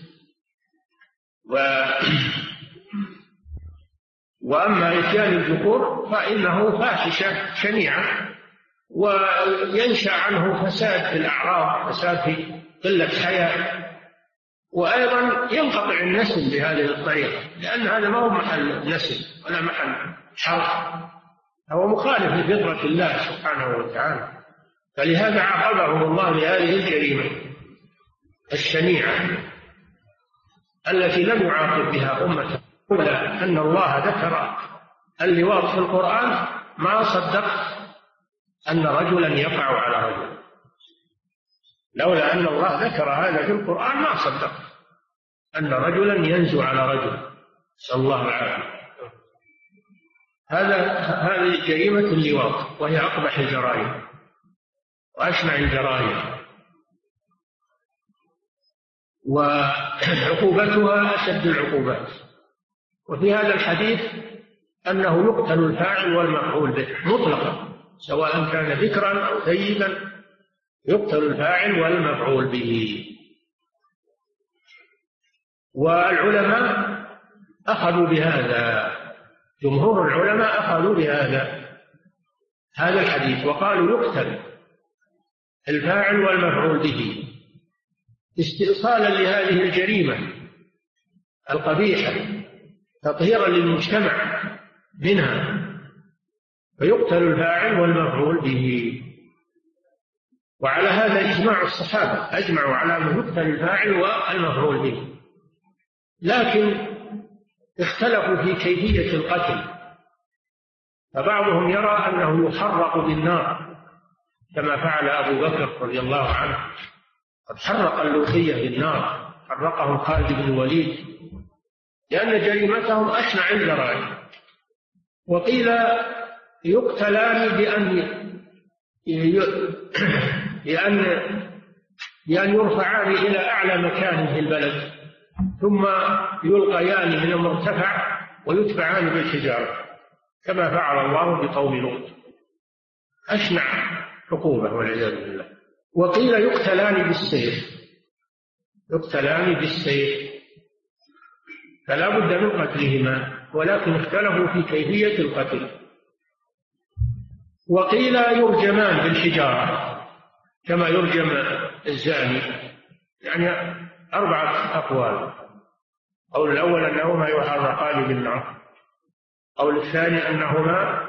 وأما إتيان الذكور فإنه فاحشة شنيعة، وينشأ عنه فساد في الأعراض، فساد في قلة حياة، وأيضا ينقطع النسل بهذه الطريقة، لأن هذا ما هو محل نسل ولا محل حرث، هو مخالف لفطرة الله سبحانه وتعالى. فلهذا عاقبهم الله بهذه الجريمة الشنيعة التي لم يعاقب بها أمة. لولا أن الله ذكر اللواط في القرآن ما صدقت أن رجلا يقع على رجل، لولا أن الله ذكر هذا في القرآن ما صدقت أن رجلا ينزو على رجل، نسأل الله العافية. هذه جريمة اللواط، وهي أقبح الجرائم وأشنع الجرائم، وعقوبتها أشد العقوبات. وفي هذا الحديث أنه يقتل الفاعل والمفعول به مطلقا، سواء كان ذكرا أو ثيبا، يقتل الفاعل والمفعول به. والعلماء أخذوا بهذا، جمهور العلماء أخذوا بهذا الحديث وقالوا يقتل الفاعل والمفعول به استئصالا لهذه الجريمة القبيحة، تطهيرا للمجتمع منها، فيقتل الفاعل والمفعول به. وعلى هذا إجماع الصحابة، أجمعوا على أن يقتل الفاعل والمفعول به، لكن اختلفوا في كيفية القتل، فبعضهم يرى أنه يحرق بالنار كما فعل أبو بكر رضي الله عنه، قد حرق اللوطية بالنار، حرقهم خالد بن الوليد لأن جريمتهم أشنع الجرائم. وقيل يقتلان بأن يرفعان إلى أعلى مكان في البلد ثم يلقيان من المرتفع ويتبعان بالحجارة كما فعل الله بقوم لوط، أشنع عقوبة والعياذ بالله. وقيل يقتلان بالسيف، فلا بد من قتلهما، ولكن اختلفوا في كيفية القتل. وقيل يرجمان بالحجارة كما يرجم الزاني، يعني 4 أقوال. قول الأول أنهما يحرقان بالنار، قول الثاني أنهما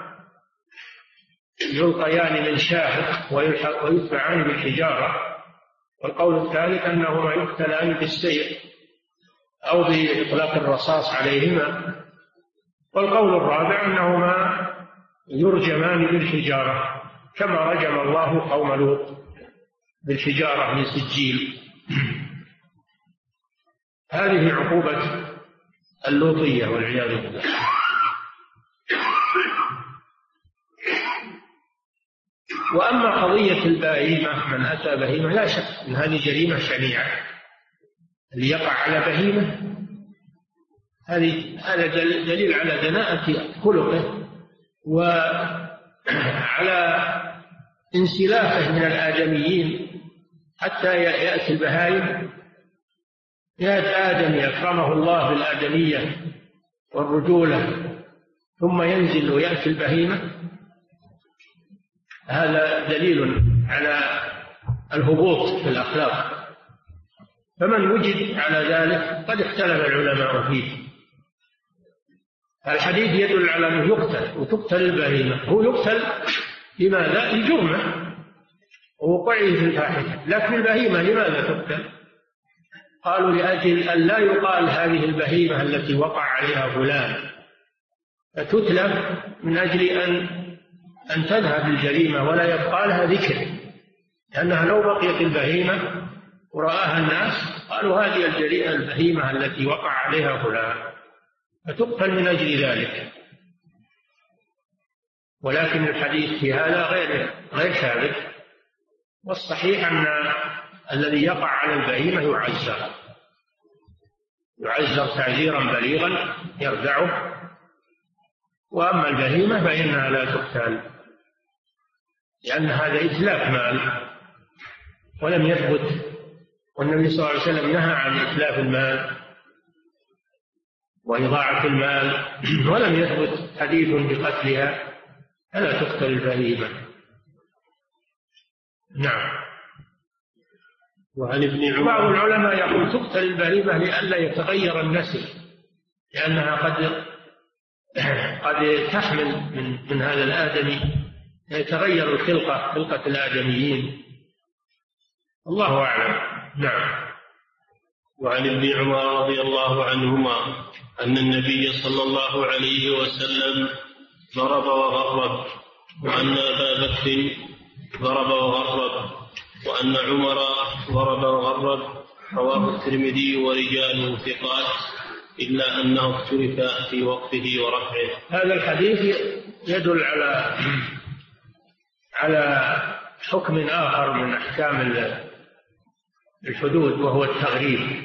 يلقيان من شاهق ويتبعان بالحجارة، والقول الثالث أنهما يقتلان بالسيف أو بإطلاق الرصاص عليهما، والقول الرابع أنهما يرجمان بالحجارة كما رجم الله قوم لوط بالحجارة من سجيل. هذه عقوبة اللوطية والعياذ بالله. وأما قضية البهيمة، من أتى بهيمة، لا شك أن هذه جريمة شنيعة. اللي يقع على بهيمة هذا دليل على دناءة خلقه وعلى انسلافه من الآدميين، حتى يأتي البهائم. يأتي آدم أكرمه الله بالآدمية والرجولة ثم ينزل ويأتي البهيمة، هذا دليل على الهبوط في الأخلاق. فمن وجد على ذلك قد اختلف العلماء فيه. الحديث يدل على أنه يقتل وتقتل البهيمة. هو يقتل لماذا؟ لجرمه ووقوعه في الفاحشة، لكن البهيمة لماذا تقتل؟ قالوا لأجل أن لا يقال هذه البهيمة التي وقع عليها فلان، فتتلف من أجل أن تذهب الجريمة ولا يبقى لها ذكر، لأنها لو بقيت البهيمة ورآها الناس قالوا هذه البهيمة التي وقع عليها فلان، فتقتل من أجل ذلك. ولكن الحديث في هذا غير ثابت، والصحيح أن الذي يقع على البهيمة يعزر تعزيرا بليغا يردعه، وأما البهيمة فإنها لا تقتل، لأن هذا إتلاف مال ولم يثبت، والنبي صلى الله عليه وسلم نهى عن إتلاف المال وإضاعة المال، ولم يثبت حديث بقتلها، فلا تقتل البهيمة. نعم. وعن ابن عمر بعض العلماء يقول تقتل البهيمة لئلا يتغير النسل، لأنها قد تحمل من هذا الآدمي، يتغير خلقة الآدميين، الله أعلم. نعم. وعن ابن عمر رضي الله عنهما أن النبي صلى الله عليه وسلم ضرب وغرب، وأن أبا بكر ضرب وغرب، وأن عمر ضرب وغرب. رواه الترمذي ورجاله ثقات، إلا أنه اختلف في وقفه ورفعه. هذا الحديث يدل على حكم آخر من أحكام الحدود، وهو التغريب.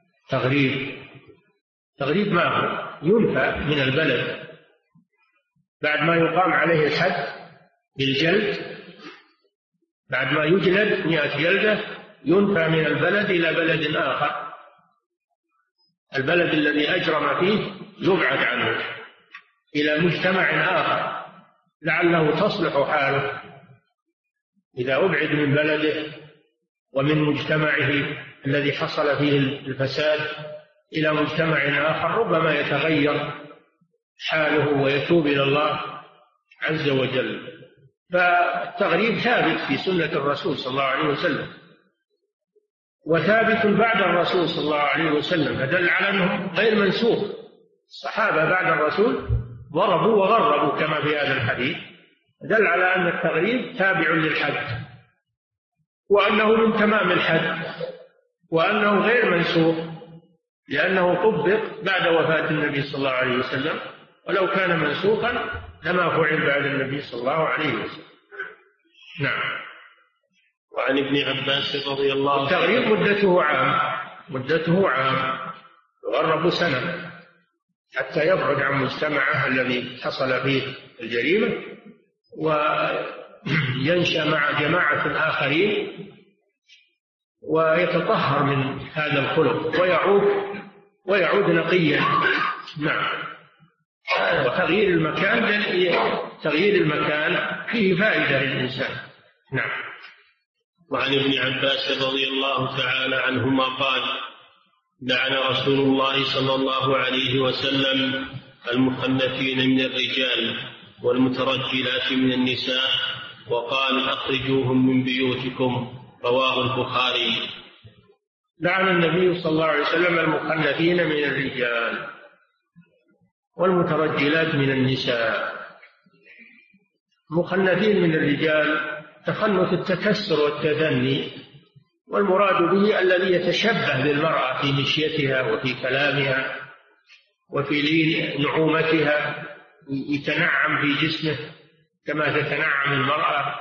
تغريب ما هو؟ ينفى من البلد بعد ما يقام عليه الحد بالجلد، بعد ما يجلد 100 جلدة ينفى من البلد إلى بلد آخر، البلد الذي أجرم فيه يبعد عنه إلى مجتمع آخر لعله تصلح حاله. إذا أبعد من بلده ومن مجتمعه الذي حصل فيه الفساد إلى مجتمع آخر ربما يتغير حاله ويتوب إلى الله عز وجل. فالتغريب ثابت في سنة الرسول صلى الله عليه وسلم، وثابت بعد الرسول صلى الله عليه وسلم، فدل على أنه غير منسوخ. الصحابة بعد الرسول ضربوا وغربوا كما في هذا الحديث، دل على أن التغريب تابع للحد، وأنه من تمام الحد، وأنه غير منسوخ، لأنه طبق بعد وفاة النبي صلى الله عليه وسلم، ولو كان منسوخا لما فعل بعد النبي صلى الله عليه وسلم. نعم. وعن ابن عباس رضي الله عنه التغريب مدته عام يغرب سنة حتى يبعد عن مجتمعه الذي حصل فيه الجريمة وينشأ مع جماعة آخرين ويتطهر من هذا الخلق ويعود نقيا. نعم. وتغيير المكان فيه فائدة للإنسان. نعم. وعن ابن عباس رضي الله تعالى عنهما قال: لعن رسول الله صلى الله عليه وسلم المخنثين من الرجال والمترجلات من النساء، وقال: أخرجوهم من بيوتكم. رواه البخاري. لعن النبي صلى الله عليه وسلم المخنثين من الرجال والمترجلات من النساء. المخنثين من الرجال تخنث التكسر والتثني، والمراد به الذي يتشبه بالمرأة في مشيتها وفي كلامها وفي لين نعومتها، يتنعم في جسمه كما تتنعم المرأة،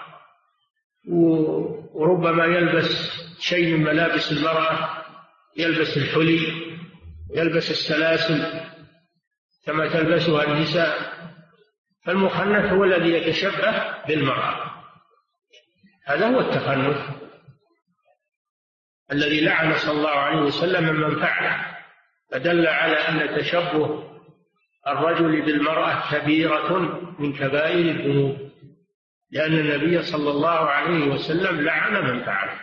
وربما يلبس شيء من ملابس المرأة، يلبس الحلي، يلبس السلاسل كما تلبسها النساء. فالمخنث هو الذي يتشبه بالمرأة، هذا هو التخنث الذي لعن صلى الله عليه وسلم من فعله، فدل على أن تشبه الرجل بالمرأة كبيرة من كبائر الذنوب، لأن النبي صلى الله عليه وسلم لعن من فعله.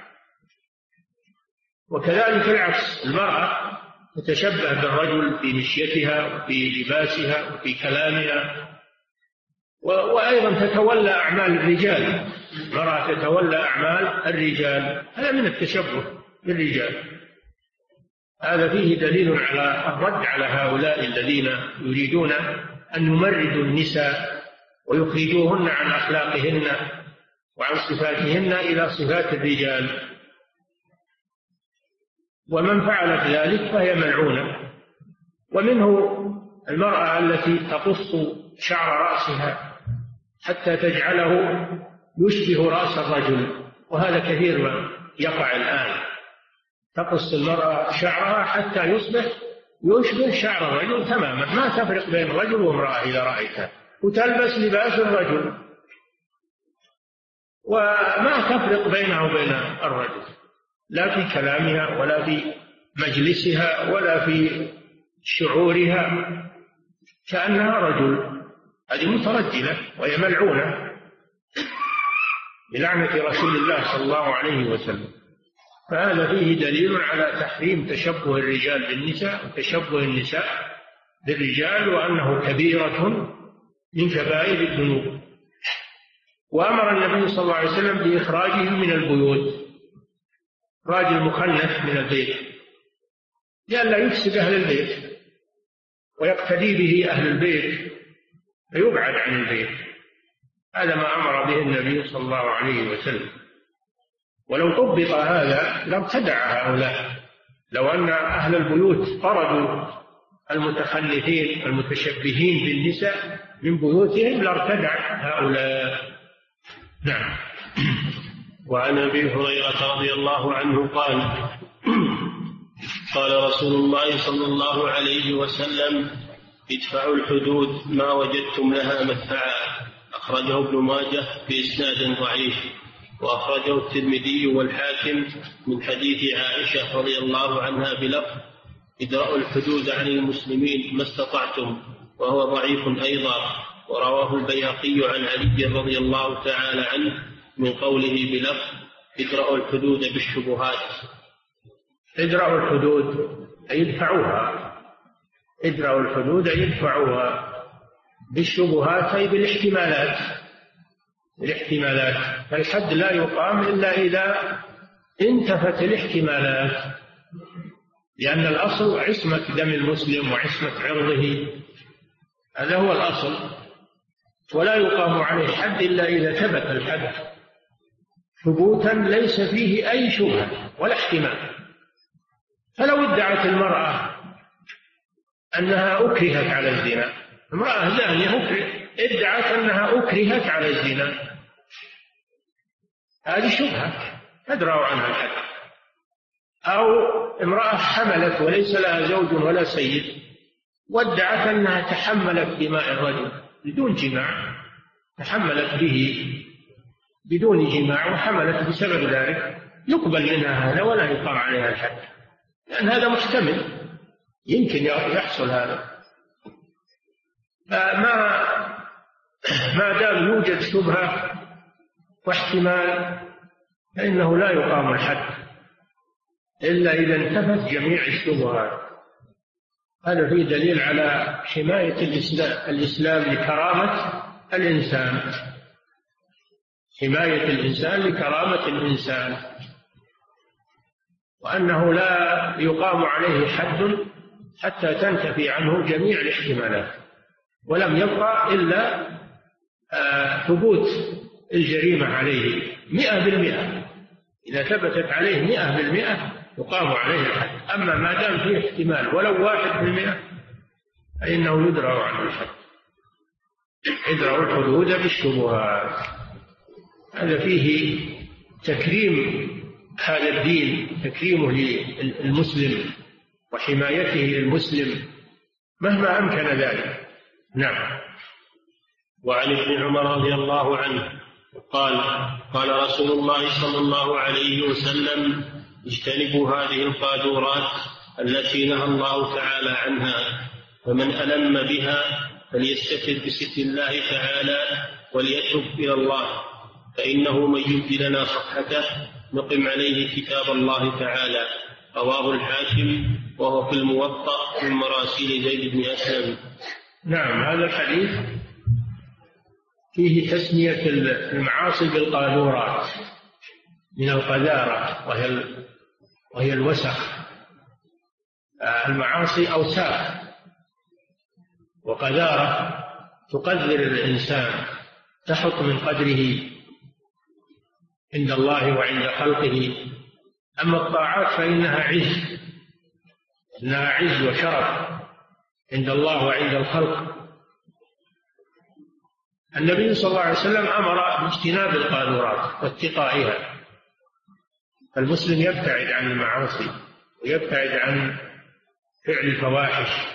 وكذلك العكس، المرأة تتشبه بالرجل في مشيتها وفي لباسها وفي كلامها، وأيضا تتولى أعمال الرجال. المرأة تتولى أعمال الرجال، هذا من التشبه بالرجال. هذا فيه دليل على الرد على هؤلاء الذين يريدون أن يمردوا النساء ويخرجوهن عن أخلاقهن وعن صفاتهن إلى صفات الرجال. ومن فعلت ذلك فهي ملعونة. ومنه المرأة التي تقص شعر رأسها حتى تجعله يشبه رأس الرجل، وهذا كثير ما يقع الآن. تقص المرأة شعرها حتى يشبه شعر الرجل تماما، ما تفرق بين رجل وامرأة إذا رأيتها، وتلبس لباس الرجل وما تفرق بينها وبين الرجل، لا في كلامها ولا في مجلسها ولا في شعورها، كأنها رجل. هذه مترجلة وهي ملعونة بلعنة رسول الله صلى الله عليه وسلم. فهذا فيه دليل على تحريم تشبه الرجال بالنساء وتشبه النساء بالرجال، وأنه كبيرة من كبائر الذنوب. وأمر النبي صلى الله عليه وسلم بإخراجهم من البيوت، إخراج المخنث من البيت لئلا يفسد أهل البيت ويقتدي به أهل البيت فيبعد عن البيت. هذا ما أمر به النبي صلى الله عليه وسلم. ولو طبق هذا لارتدع هؤلاء، لو أن أهل البيوت طردوا المتخنثين المتشبهين بالنساء من بيوتهم لارتدع هؤلاء. نعم. وعن أبي هريرة رضي الله عنه قال: قال رسول الله صلى الله عليه وسلم: ادفعوا الحدود ما وجدتم لها مدفعا. أخرجه ابن ماجه بإسناد ضعيف، وأخرجه الترمذي والحاكم من حديث عائشة رضي الله عنها بلفظ: ادرأوا الحدود عن المسلمين ما استطعتم، وهو ضعيف أيضا. ورواه البيهقي عن علي رضي الله تعالى عنه من قوله بلفظ: ادرأوا الحدود بالشبهات. ادرأوا الحدود أي يدفعوها، ادرأوا الحدود أي يدفعوها، بالشبهات أي بالاحتمالات. فالحد لا يقام إلا إذا انتفت الاحتمالات، لأن الأصل عصمة دم المسلم وعصمة عرضه، هذا هو الأصل. ولا يقام عليه الحد إلا إذا ثبت الحد ثبوتا ليس فيه أي شبهة ولا احتمال. فلو ادعت المرأة أنها أكرهت على الزنا، امرأة زانية ادعت أنها أكرهت على الزنا، هذه شبهة تدرأ عنها الحد. أو امرأة حملت وليس لها زوج ولا سيد وادعت أنها تحملت دماء الرجل بدون جماع، تحملت به بدون جماع وحملت بسبب ذلك، يقبل منها هذا ولا يقام عليها الحد، لأن هذا محتمل، يمكن يحصل هذا. ما دام يوجد شبهة واحتمال فإنه لا يقام الحد إلا إذا انتفت جميع الشبهات. هذا فيه دليل على حماية الإسلام لكرامة الإنسان، حماية الإنسان لكرامة الإنسان، وأنه لا يقام عليه حد حتى تنتفي عنه جميع الاحتمالات، ولم يبقى إلا ثبوت الجريمة عليه 100%. إذا ثبتت عليه 100% يقام عليه الحد. أما ما دام فيه احتمال ولو 1% فإنه يدرأ عنه الحد، يدرأ الحدود بالشبهات. هذا فيه تكريم هذا الدين، تكريمه للمسلم وحمايته للمسلم مهما أمكن ذلك. نعم. وعن ابن عمر رضي الله عنه قال رسول الله صلى الله عليه وسلم: اجتنبوا هذه القاذورات التي نهى الله تعالى عنها، فمن ألم بها فليستتر بستر الله تعالى وليتوب إلى الله، فإنه من يبد لنا صفحته نقم عليه كتاب الله تعالى. رواه الحاكم وهو في الموطأ من مراسيل زيد بن أسلم. نعم. هذا الحديث فيه تسمية المعاصي بالقاذورات من القذارة، وهي الوسخ. المعاصي أوساخ وقذارة تقذر الإنسان، تحط من قدره عند الله وعند خلقه. أما الطاعات فإنها عز، إنها عز وشرف عند الله وعند الخلق. النبي صلى الله عليه وسلم أمر باجتناب القاذورات واتقائها، المسلم يبتعد عن المعاصي ويبتعد عن فعل الفواحش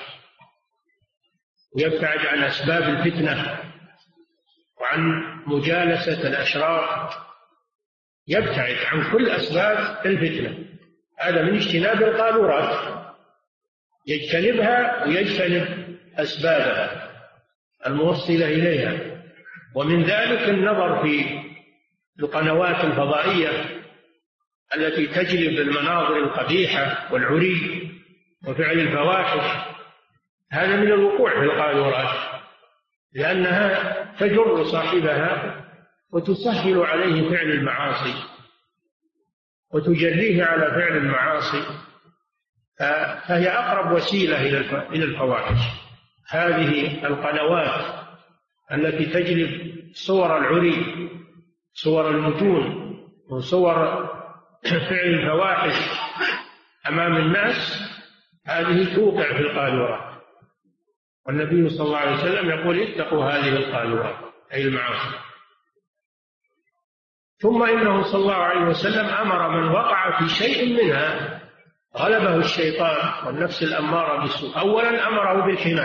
ويبتعد عن أسباب الفتنة وعن مجالسة الأشرار، يبتعد عن كل أسباب الفتنة. هذا من اجتناب القاذورات، يجتنبها ويجتنب أسبابها الموصلة إليها. ومن ذلك النظر في القنوات الفضائية التي تجلب المناظر القبيحة والعري وفعل الفواحش، هذا من الوقوع في القاذورات، لأنها تجر صاحبها وتسهل عليه فعل المعاصي وتجريه على فعل المعاصي، فهي أقرب وسيلة إلى الفواحش. هذه القنوات التي تجلب صور العري، صور المتون، وصور فعل الفواحش أمام الناس، هذه توقع في القاذورات. والنبي صلى الله عليه وسلم يقول: اتقوا هذه القاذورات، أي المعاصي. ثم إنه صلى الله عليه وسلم أمر من وقع في شيء منها غلبه الشيطان والنفس الأمارة بالسوء، أولا أمره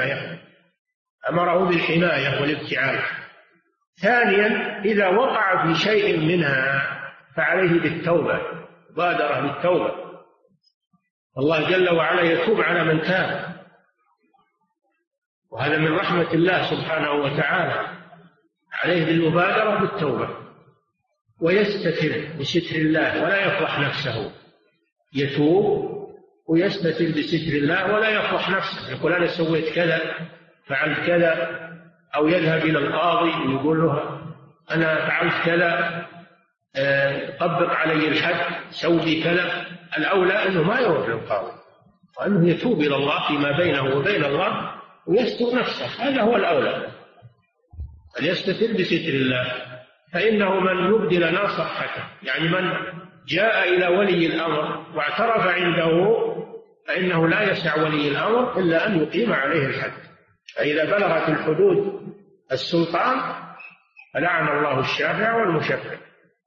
بالحماية والابتعاد. ثانيا إذا وقع في شيء منها فعليه بالتوبة، بادرة بالتوبة. الله جل وعلا يتوب على من تاب، وهذا من رحمة الله سبحانه وتعالى، عليه بالمبادرة بالتوبة، ويستتر بستر الله ولا يفضح نفسه. يتوب ويستتر بستر الله ولا يفضح نفسه، يقول أنا سويت كذا، فعلت كذا، أو يذهب إلى القاضي ويقول له أنا فعلت كذا، طبق علي الحد، سوي كذا. الأولى أنه ما يروح للقاضي، وأنه يتوب إلى الله فيما بينه وبين الله ويستر نفسه، هذا هو الأولى، فليستتر بستر الله. فإنه من يبدي لنا صحته، يعني من جاء إلى ولي الأمر واعترف عنده فإنه لا يسع ولي الأمر إلا أن يقيم عليه الحد. فإذا بلغت الحدود السلطان فلعن الله الشافع والمشفع.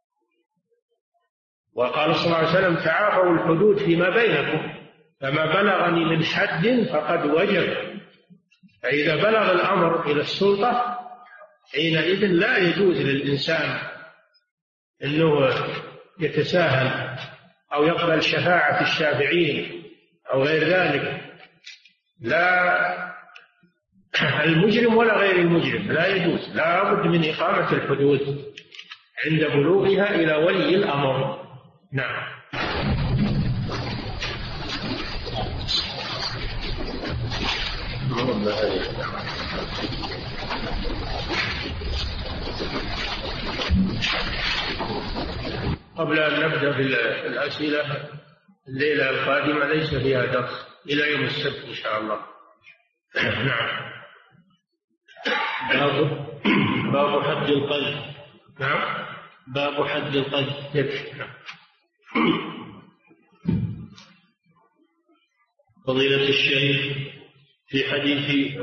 وقال صلى الله عليه وسلم: تعافوا الحدود فيما بينكم، فما بلغني من حد فقد وجب. فإذا بلغ الأمر إلى السلطة حينئذ لا يجوز للإنسان أنه يتساهل أو يقبل شفاعة الشافعين أو غير ذلك، لا المجرم ولا غير المجرم، لا يجوز. لا بد من إقامة الحدود عند بلوغها إلى ولي الأمر. نعم. قبل أن نبدأ بالأسئلة، الليلة القادمة ليس فيها درس إلى يوم السبت إن شاء الله. نعم. باب حد القذف. نعم. باب حد القذف. فضيلة الشيخ، في حديث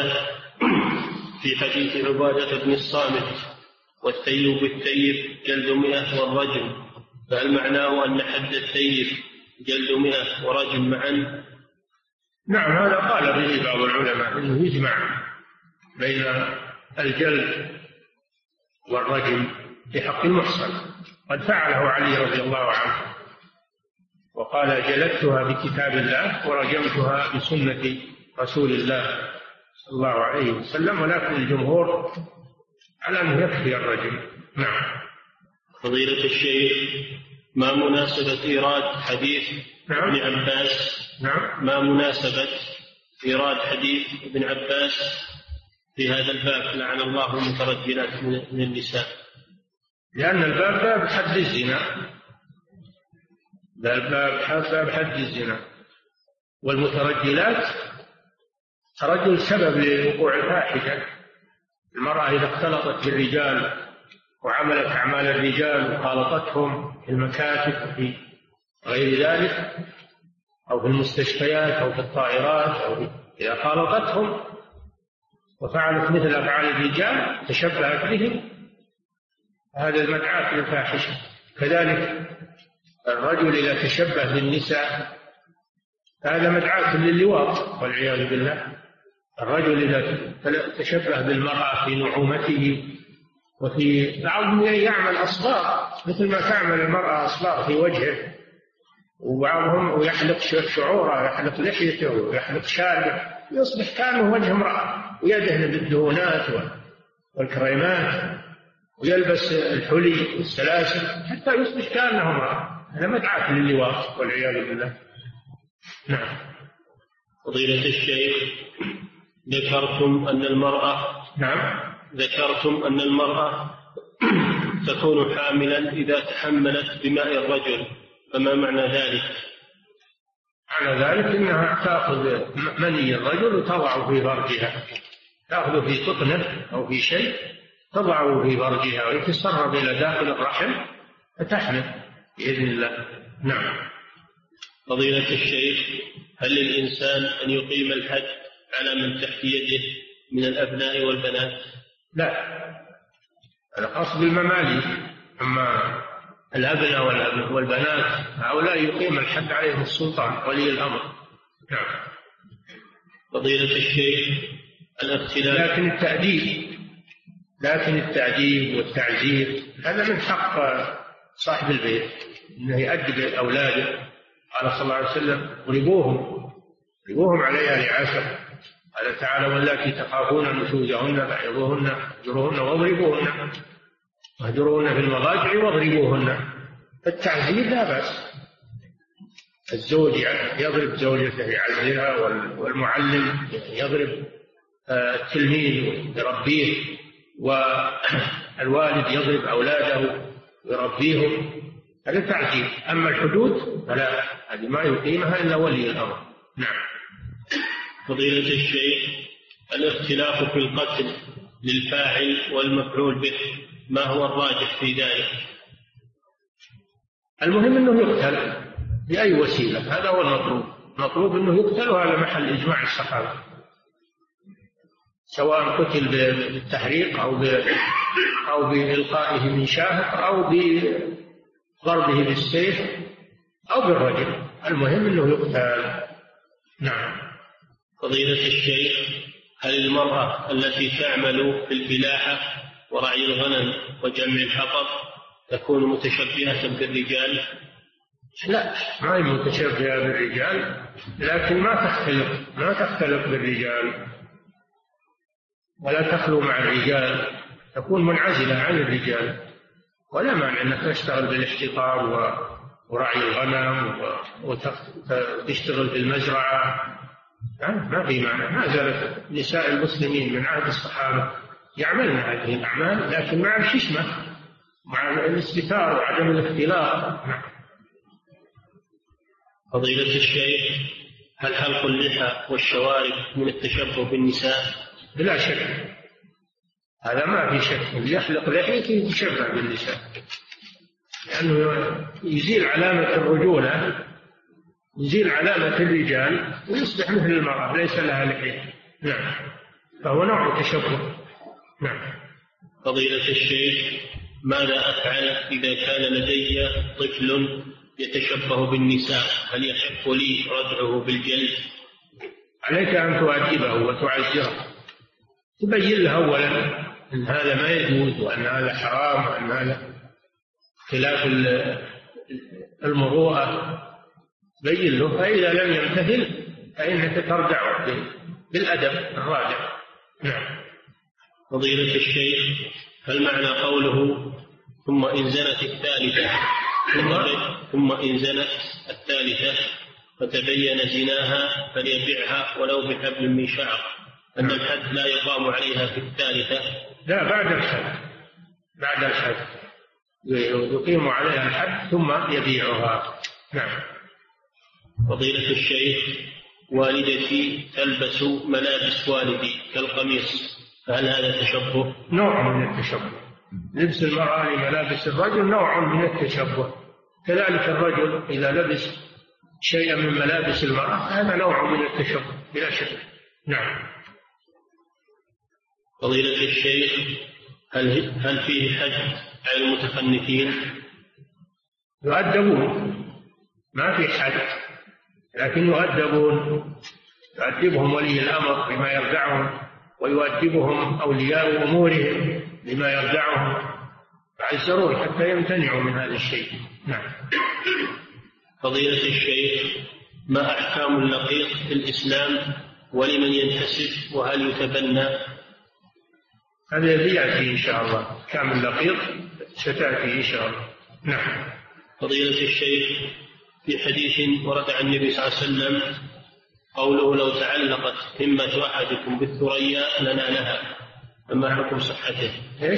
عبادة بن الصامت: والثيب بالثيب جلد 100 والرجم، فهل معناه أن حد الثيب جلد 100 ورجم معا؟ نعم، هذا قال به بعض العلماء أنه يجمع بين الجلد والرجم في حق المحصن. قد فعله علي رضي الله عنه وقال: جلدتها بكتاب الله ورجمتها بسنة رسول الله صلى الله عليه وسلم، ولكن الجمهور على أنه يكفي الرجم. نعم. فضيلة الشيخ، ما مناسبة إيراد حديث ابن عباس؟ نعم. ما مناسبة إيراد حديث ابن عباس في هذا الباب: لعن الله المترجلات من النساء؟ لأن الباب باب حد الزنا، باب حد الزنا، والمترجلات ترجل سبب لوقوع الفاحشة. المرأة إذا اختلطت بالرجال وعملت أعمال الرجال وخالطتهم في المكاتب وفي غير ذلك، أو في المستشفيات أو في الطائرات، أو إذا خالطتهم وفعلت مثل أفعال الرجال تشبهت بهم، هذا المدعاة للفاحشة. كذلك الرجل إذا تشبه بالنساء هذا مدعاة للواط والعياذ بالله. الرجل إذا تشبه بالمرأة في نعومته، وفي بعضهم يعمل أصباغ مثل ما تعمل المرأة أصباغ في وجهه، وبعضهم يحلق شعوره، يحلق لحيته، ويحلق شاربه، يصبح كأنه وجه امرأة، ويدهن بالدهونات والكريمات، ويلبس الحلي والسلاسل حتى يصبح كأنه امرأة. هذا مدعاة للواط والعياذ بالله. نعم. فضيلة الشيخ، ذكرتم أن المرأة تكون حاملا إذا تحملت بماء الرجل، فما معنى ذلك؟ معنى ذلك أنها تأخذ مني الرجل وتضعه في فرجها، تأخذه في قطنه أو في شيء تضعه في فرجها ويتسرب إلى داخل الرحم فتحمل بإذن الله. نعم. فضيلة الشيخ، هل للإنسان أن يقيم الحد على من تحت يده من الأبناء والبنات؟ لا، هذا خاص بالمماليك. أما الأبناء والبنات هؤلاء يقيم الحد عليهم السلطان ولي الأمر. نعم. فضيلة الشيخ، الاختلاف، لكن التأديب والتعزير هذا من حق صاحب البيت أنه يؤدب أولاده. قال صلى الله عليه وسلم: اضربوهم عليها لعشر. قال تعالى: واللاتي تخافون نشوزهن فعظوهن واهجروهن واهجروهن في المضاجع واضربوهن. فالتعزير لا بأس. الزوج يضرب زوجته يعزرها، والمعلم يضرب التلميذ يربيه، والوالد يضرب أولاده ويربيهم، هذا تعزير. أما الحدود فلا، هذه ما يقيمها إلا ولي الأمر. نعم. فضيلة الشيخ، الاختلاف في القتل للفاعل والمفعول به، ما هو الراجح في ذلك؟ المهم أنه يقتل بأي وسيلة، هذا هو المطلوب. مطلوب أنه يقتل، وهذا محل إجماع الصحابة، سواء قتل بالتحريق أو بإلقائه من شاهق أو بضربه بالسيف أو بالرجل، المهم أنه يقتل. نعم. فضيلة الشيخ، هل المرأة التي تعمل في الفلاحة ورعي الغنم وجمع الحطب تكون متشبهة بالرجال؟ لا، ما هي متشبهة بالرجال، لكن ما تختلط بالرجال ولا تخلو مع الرجال، تكون منعزلة عن الرجال، ولا مانع أنك تشتغل بالاحتطاب ورعي الغنم وتشتغل في المزرعة، ما في معنى. ما زالت نساء المسلمين من عهد الصحابة يعملن هذه الأعمال، لكن مع الحشمة، مع الاستتار وعدم الاختلاط. فضيلة الشيخ، هل حلق اللحى والشوارب من التشبه بالنساء؟ بلا شك، هذا ما في شك، اللي يحلق لحيته يتشبه بالنساء، لأنه يزيل علامة الرجولة، يزيل علامة الرجال ويصبح مثل المرأة ليس لها لحية. نعم، فهو نوع تشبه. نعم. فضيلة الشيخ، ماذا أفعل إذا كان لدي طفل يتشبه بالنساء؟ هل يحق لي ردعه بالجلد؟ عليك أن تؤدبه وتعزره، تبين له أولا أن هذا ما يجوز، وأن هذا حرام، وأن هذا خلاف المروءة، بين له، فإذا لم يمتثل فإنك تردعه بالأدب الراجع. نعم. فضيلة الشيخ، هل معنى قوله ثم إن زنت الثالثة فتبين زناها فليبيعها ولو بحبل من شعر، أن الحد لا يقام عليها في الثالثة؟ لا، بعد الحد يقيم عليها الحد ثم يبيعها. نعم. فضيلة الشيخ، والدتي تلبس ملابس والدي كالقميص، فهل هذا تشبه؟ نوع من التشبه، لبس المرأة لملابس الرجل نوع من التشبه، كذلك الرجل إذا لبس شيئا من ملابس المرأة هذا نوع من التشبه بلا شك. نعم. فضيلة الشيخ، هل فيه حد على المتخنثين؟ يؤدبون، ما في حد، لكن يؤدبهم ولي الأمر بما يردعهم، ويؤدبهم أولياء أمورهم بما يردعهم، فعزرون حتى يمتنعوا من هذا الشيء. نعم. فضيلة الشيخ، ما أحكام اللقيط في الإسلام ولمن ينتسب، وهل يتبنى؟ هذا يأتي إن شاء الله، أحكام اللقيط ستأتي إن شاء الله. نعم. فضيلة الشيخ، في حديث ورد عن النبي صلى الله عليه وسلم قوله لو تعلقت همة أحدكم بالثريا لنالها، فما حكم صحته؟ إيش؟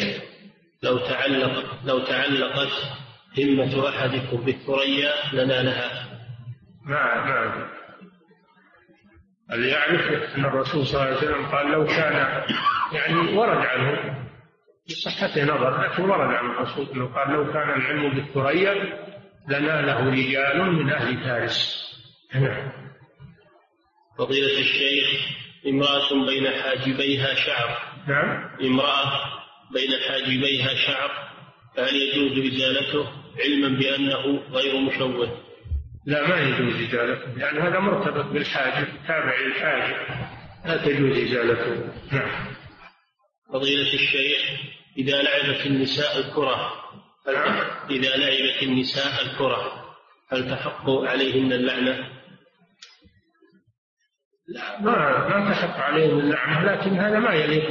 لو تعلقت همة أحدكم بالثريا لنالها. ما اللي يعرف أن الرسول صلى الله عليه وسلم قال لو كان، يعني ورد عنه بصحته نظر، لكن ورد عن الرسول أنه قال لو كان العلم بالثريا لناله رجال من أهل فارس. فضيلة الشيخ، امرأة بين حاجبيها شعر. نعم. امرأة بين حاجبيها شعر، فهل يجوز إزالته علما بأنه غير مشوه؟ لا، ما يجوز إزالته، لأن هذا مرتبط بالحاجب، تابع للحاجب، لا تجوز إزالته. نعم. فضيلة الشيخ، إذا لعبت النساء الكرة هل تحق عليهن اللعنة؟ لا، ما تحق عليهن اللعنة، لكن هذا ما يليق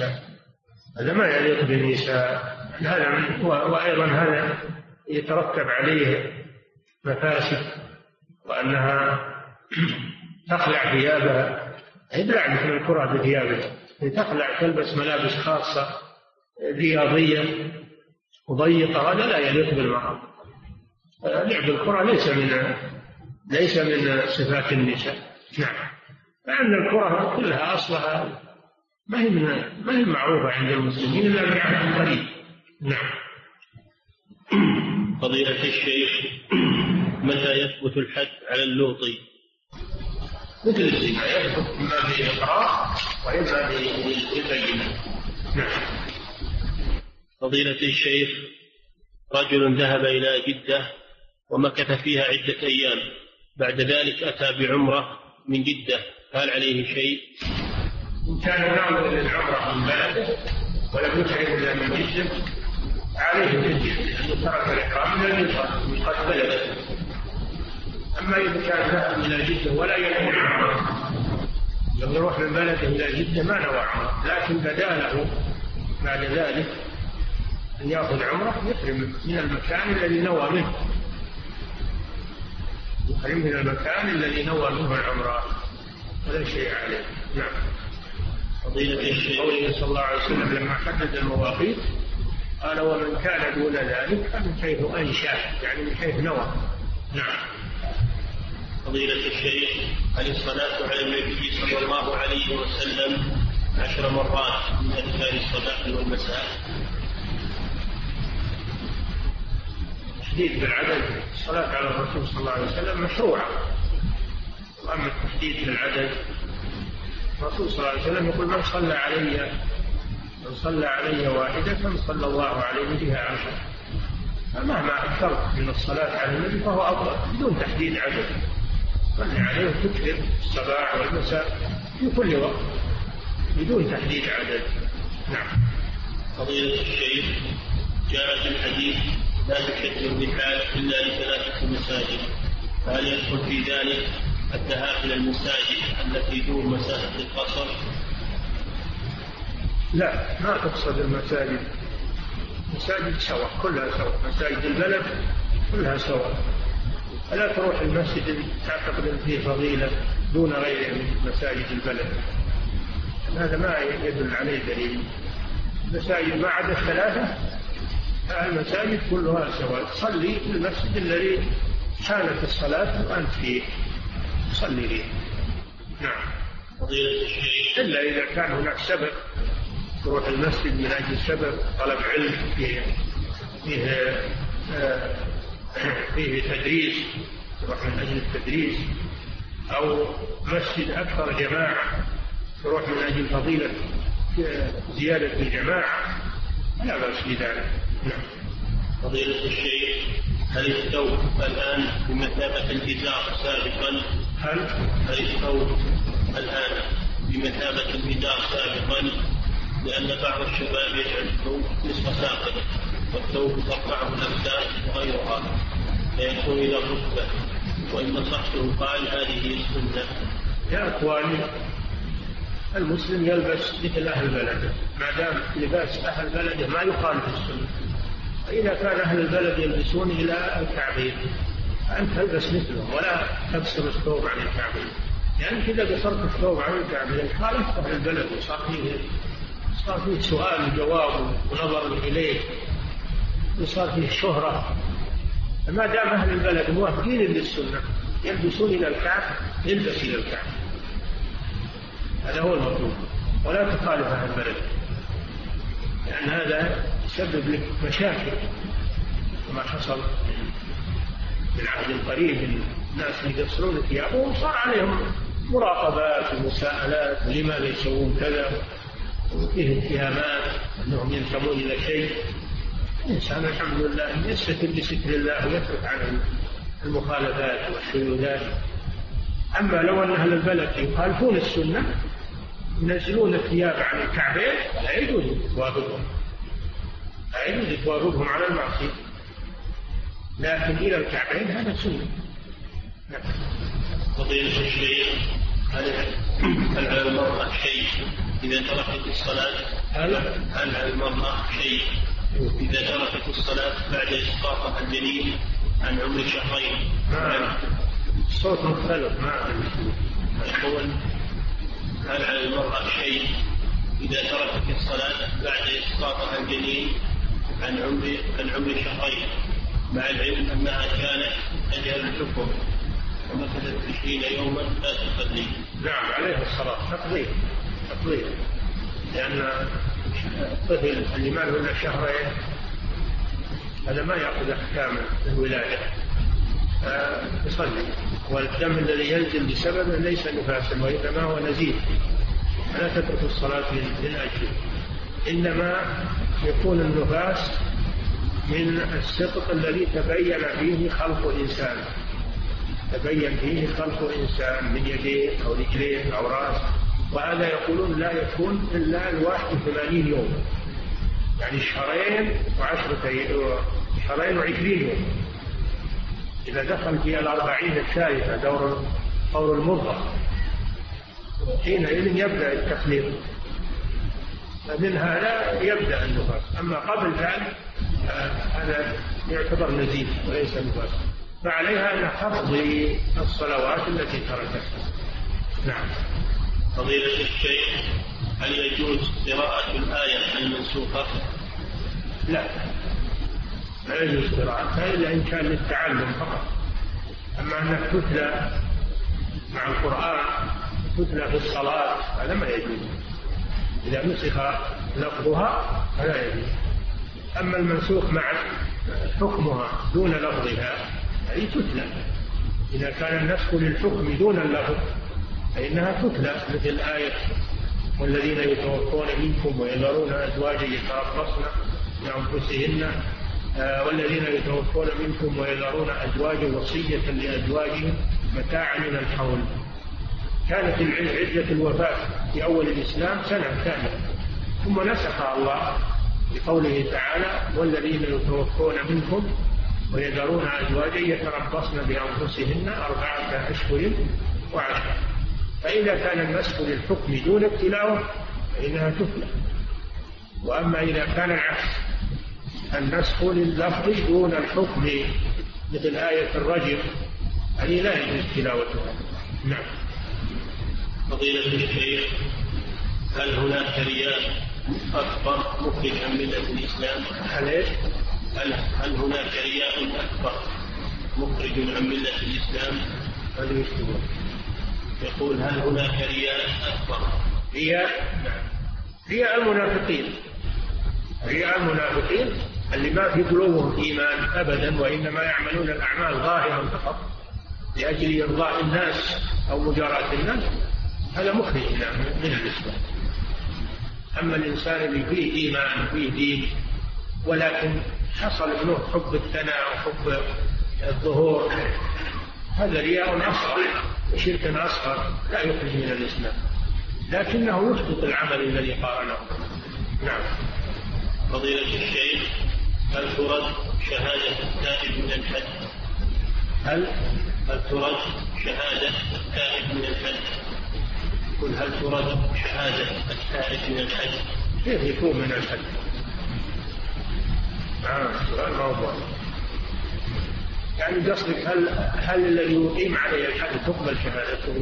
بالنساء، هذا وأيضا هذا يترتب عليه مفاسد، وأنها تخلع ثيابها، هي لعبة من الكرة بثيابها، تخلع، تلبس ملابس خاصة رياضية وضيقة، هذا لا يليق بالمرأة. لعب الكرة ليس من صفات النساء. نعم. لأن الكرة كلها أصلها ما هي معروفة عند المسلمين إلا من عهد قريب. نعم. فضيلة الشيخ، متى يثبت الحد على اللوطي؟ مثل الزنا يثبت إما بالإقرار وإما بالبينة. نعم. فضيلة الشيخ، رجل ذهب إلى جدة ومكث فيها عدة أيام، بعد ذلك أتى بعمرة من جدة، هل عليه شيء؟ إن كان ناوي للعمرة من بلده ولم يحرم إلا من جدة عليه فدية، لأنه ترك الإحرام من ميقات بلده. أما إذا كان ذهب إلى جدة ولا ينوي العمرة، لما يروح من بلده إلى جدة ما نوى عمرة، لكن بدا له بعد ذلك أن يأخذ عمرة، يحرم من المكان الذي نوى منه، يحرم من المكان الذي نوى منه العمرة، ولا شيء عليه. نعم. فضيلة الشيخ، قوله صلى الله عليه وسلم لما حدد المواقيت قال ومن كان دون ذلك فمن حيث أنشأ، يعني من حيث نوى. نعم. فضيلة الشيخ، هل الصلاة على النبي صلى الله عليه وسلم 10 مرات من أذكار الصباح والمساء؟ التحديد بالعدد الصلاة على الرسول صلى الله عليه وسلم مشروعة، وأما التحديد بالعدد الرسول صلى الله عليه وسلم يقول من صلى علي واحدة صلى الله عليه بها 10. فمهما أكثرت من الصلاة على النبي فهو أفضل بدون تحديد عدد، صلي عليه تكثر الصباح والمساء في كل وقت بدون تحديد عدد. نعم. فضيلة الشيخ، جاء في الحديث لا تشد الرحال إلا ل3 مساجد، فهل يدخل في ذلك الذهاب إلى المساجد التي دون مسافة القصر؟ لا، ما تقصد المساجد، مساجد سواء كلها سواء، مساجد البلد كلها سواء، فلا تروح المسجد تعتقد فيه فضيلة دون غيره من مساجد البلد، هذا ما يدل عليه دليل. مساجد ما عدا 3 المساجد كلها سواء، صلي في المسجد الذي حانت الصلاة وأنت فيه صلي فيه. نعم. فضيلة الشيخ، إلا إذا كان هناك سبب تروح المسجد من أجل سبب طلب علم فيه تدريس، تروح من أجل التدريس، أو مسجد أكثر جماعة تروح من أجل فضيلة زيادة الجماعة، لا بأس بذلك. نعم. فضيلة الشيخ، هل الثوب الآن بمثابة الإزار سابقا؟ هل الثوب الآن بمثابة الإزار سابقا؟ لأن بعض الشباب يجعل الثوب نصف ساقط، والثوب ترفعه الأكتاف وغيرها فيكون إلى الركبة، وإن نصحته قال هذه السنة. يا أخواني، المسلم يلبس مثل أهل بلده، ما دام لباس أهل بلده ما يخالف السنة. فإذا كان أهل البلد يلبسون إلى الكعبين فأنت تلبس مثلهم ولا تكسر الثوب عن الكعبين، يعني كذا قصرت الثوب عن الكعبين خالف أهل البلد، وصار فيه سؤال وجواب ونظر إليه، وصار فيه شهرة. ما دام أهل البلد موافقين للسنة يلبسون إلى الكعب، يلبس إلى الكعب، هذا هو المطلوب، ولا تخالف أهل البلد، لأن هذا يسبب لك مشاكل كما حصل في العهد القريب. الناس يقصرون ثيابهم صار عليهم مراقبات ومساءلات لماذا يسوون كذا، وفيه اتهامات أنهم ينتمون إلى شيء. الإنسان الحمد لله يستتر بستر الله ويترك عن المخالفات والشذوذات. أما لو أن أهل البلد يخالفون السنة ينزلون الثياب عن الكعبين لا يجوز توافقهم على المعصية، لكن إلى الكعبين هذا سنة. فضيلة الشيخ، هل على المرأة شيء إذا تركت الصلاة؟ هل على المرأة شيء إذا تركت الصلاة بعد إسقاطها الجنين عن عمر 2 شهرين؟ الصوت مختلف. يقول هل على المرأة شيء إذا تركت الصلاة بعد إسقاطها الجنين عن عمر 2 شهرين، مع العلم أنها كانت تجهل الحكم ومكثت 20 يوما لا تصلي؟ نعم، عليها الصلاة تقضيها، لأن الطفل اللي ما له إلا 2 شهرين هذا ما يأخذ أحكام الولادة، يصلي. والدم الذي ينزل بسببه ليس نفاسا وإنما هو نزيف، فلا تترك الصلاة من أجله، إنما يكون النفاس من السقط الذي تبين فيه خلق إنسان، تبين فيه خلق إنسان من يديه أو رجليه أو رأس، وهذا يقولون لا يكون إلا 81 يوم، يعني شهرين و20 يوم. إذا دخل في 40 الثالثة دور المضغة حينئذ يبدأ التخليط، فمن هذا يبدأ النفاس. أما قبل ذلك هذا يعتبر نزيف وليس نفاس، فعليها أن تقضي الصلوات التي تركتها. نعم. فضيلة الشيخ، هل يجوز قراءة الآية المنسوخة؟ لا يجوز قراءتها إلا إن كان للتعلم فقط. أما أنك تتلى مع القرآن تتلى في الصلاة هذا ما يجوز، إذا نسخ لفظها فلا يجوز. أما المنسوخ مع حكمها دون لفظها أي تتلى، إذا كان النسخ للحكم دون اللفظ فإنها تتلى، مثل آية والذين يتوفون منكم ويذرون أزواجا يتربصن بأنفسهن والذين يتوفون منكم ويذرون أزواجا وصية لأزواجهم متاعا إلى الحول. كانت عدة الوفاة في أول الإسلام سنة كاملة، ثم نسخها الله بقوله تعالى والذين يتوفون منكم ويذرون أزواجا يتربصن بأنفسهن 4 أشهر و10. فإذا كان النسخ للحكم دون التلاوة فإنها تتلى. وأما إذا كان العكس، النسخ لللفظ دون الحكم مثل آية الرجم هذه لا يجوز تلاوتها. نعم. فضيلة الشيخ، هل هناك رياء أكبر مخرج عن ملة الإسلام؟ هل هناك رياء أكبر مخرج عن ملة الإسلام؟ هذا يشتغل. يقول هل هناك رياء أكبر؟ رياء المنافقين اللي ما في قلوبهم إيمان أبدا، وإنما يعملون الأعمال ظاهرا فقط لأجل إرضاء الناس أو مجاراة الناس، هذا مخرج من الإسلام. أما الإنسان اللي فيه إيمان وفيه دين ولكن حصل منه حب الثناء وحب الظهور، هذا رياء أصغر وشرك أصغر لا يخرج من الإسلام، لكنه يحبط العمل الذي قارنه. نعم. فضيلة الشيخ، هل ترد شهادة التائب من الحج؟ هل ترد شهادة التائب من الحج؟ قل هل ترد شهادة التائب من الحج؟ كيف يكون من الحج؟ سؤال موضوع. يعني قصدك هل الذي يقيم عليه الحج تقبل شهادته؟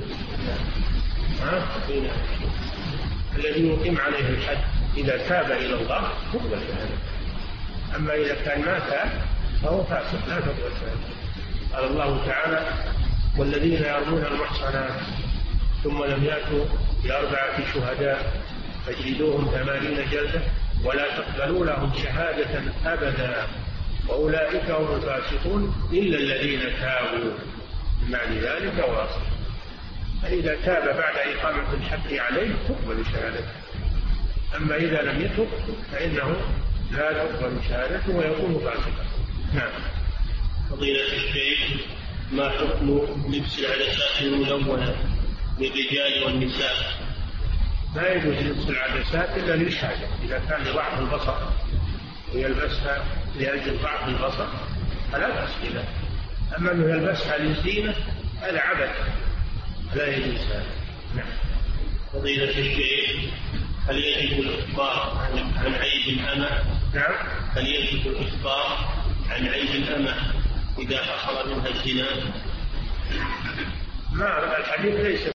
الذي يقيم عليه الحج إذا تاب إلى الله تقبل شهادته، أما إذا كان ما تاب فهو فاسق لا تقبل شهادته. قال الله تعالى والذين يرمون المحصنات ثم لم يأتوا ب4 شهداء فاجلدوهم 80 جلدة ولا تقبلوا لهم شهادة أبدا وأولئك هم الفاسقون إلا الذين تابوا من بعد ذلك وأصلحوا. فإذا تاب بعد إقامة الحد عليه تقبل شهادته، أما إذا لم يتب فإنه لا تقبل شهادته ويكون فاسقا. نعم. فضيلة الشيخ، ما حكم لبس العدسات الملونة للرجال والنساء؟ لا يجوز لبس العدسات إلا للحاجة، إذا كان لضعف البصر ويلبسها لأجل ضعف البصر فلا بأس بها، أما أنه يلبسها للزينة هذا عبث لا يجوز هذا. نعم. فضيلة الشيخ، هل يجب الإخبار عن عيب الأمة؟ نعم. هل يجب الإخبار عن عيب الأمة إذا حصل منها الزنا؟ ما الحديث ليس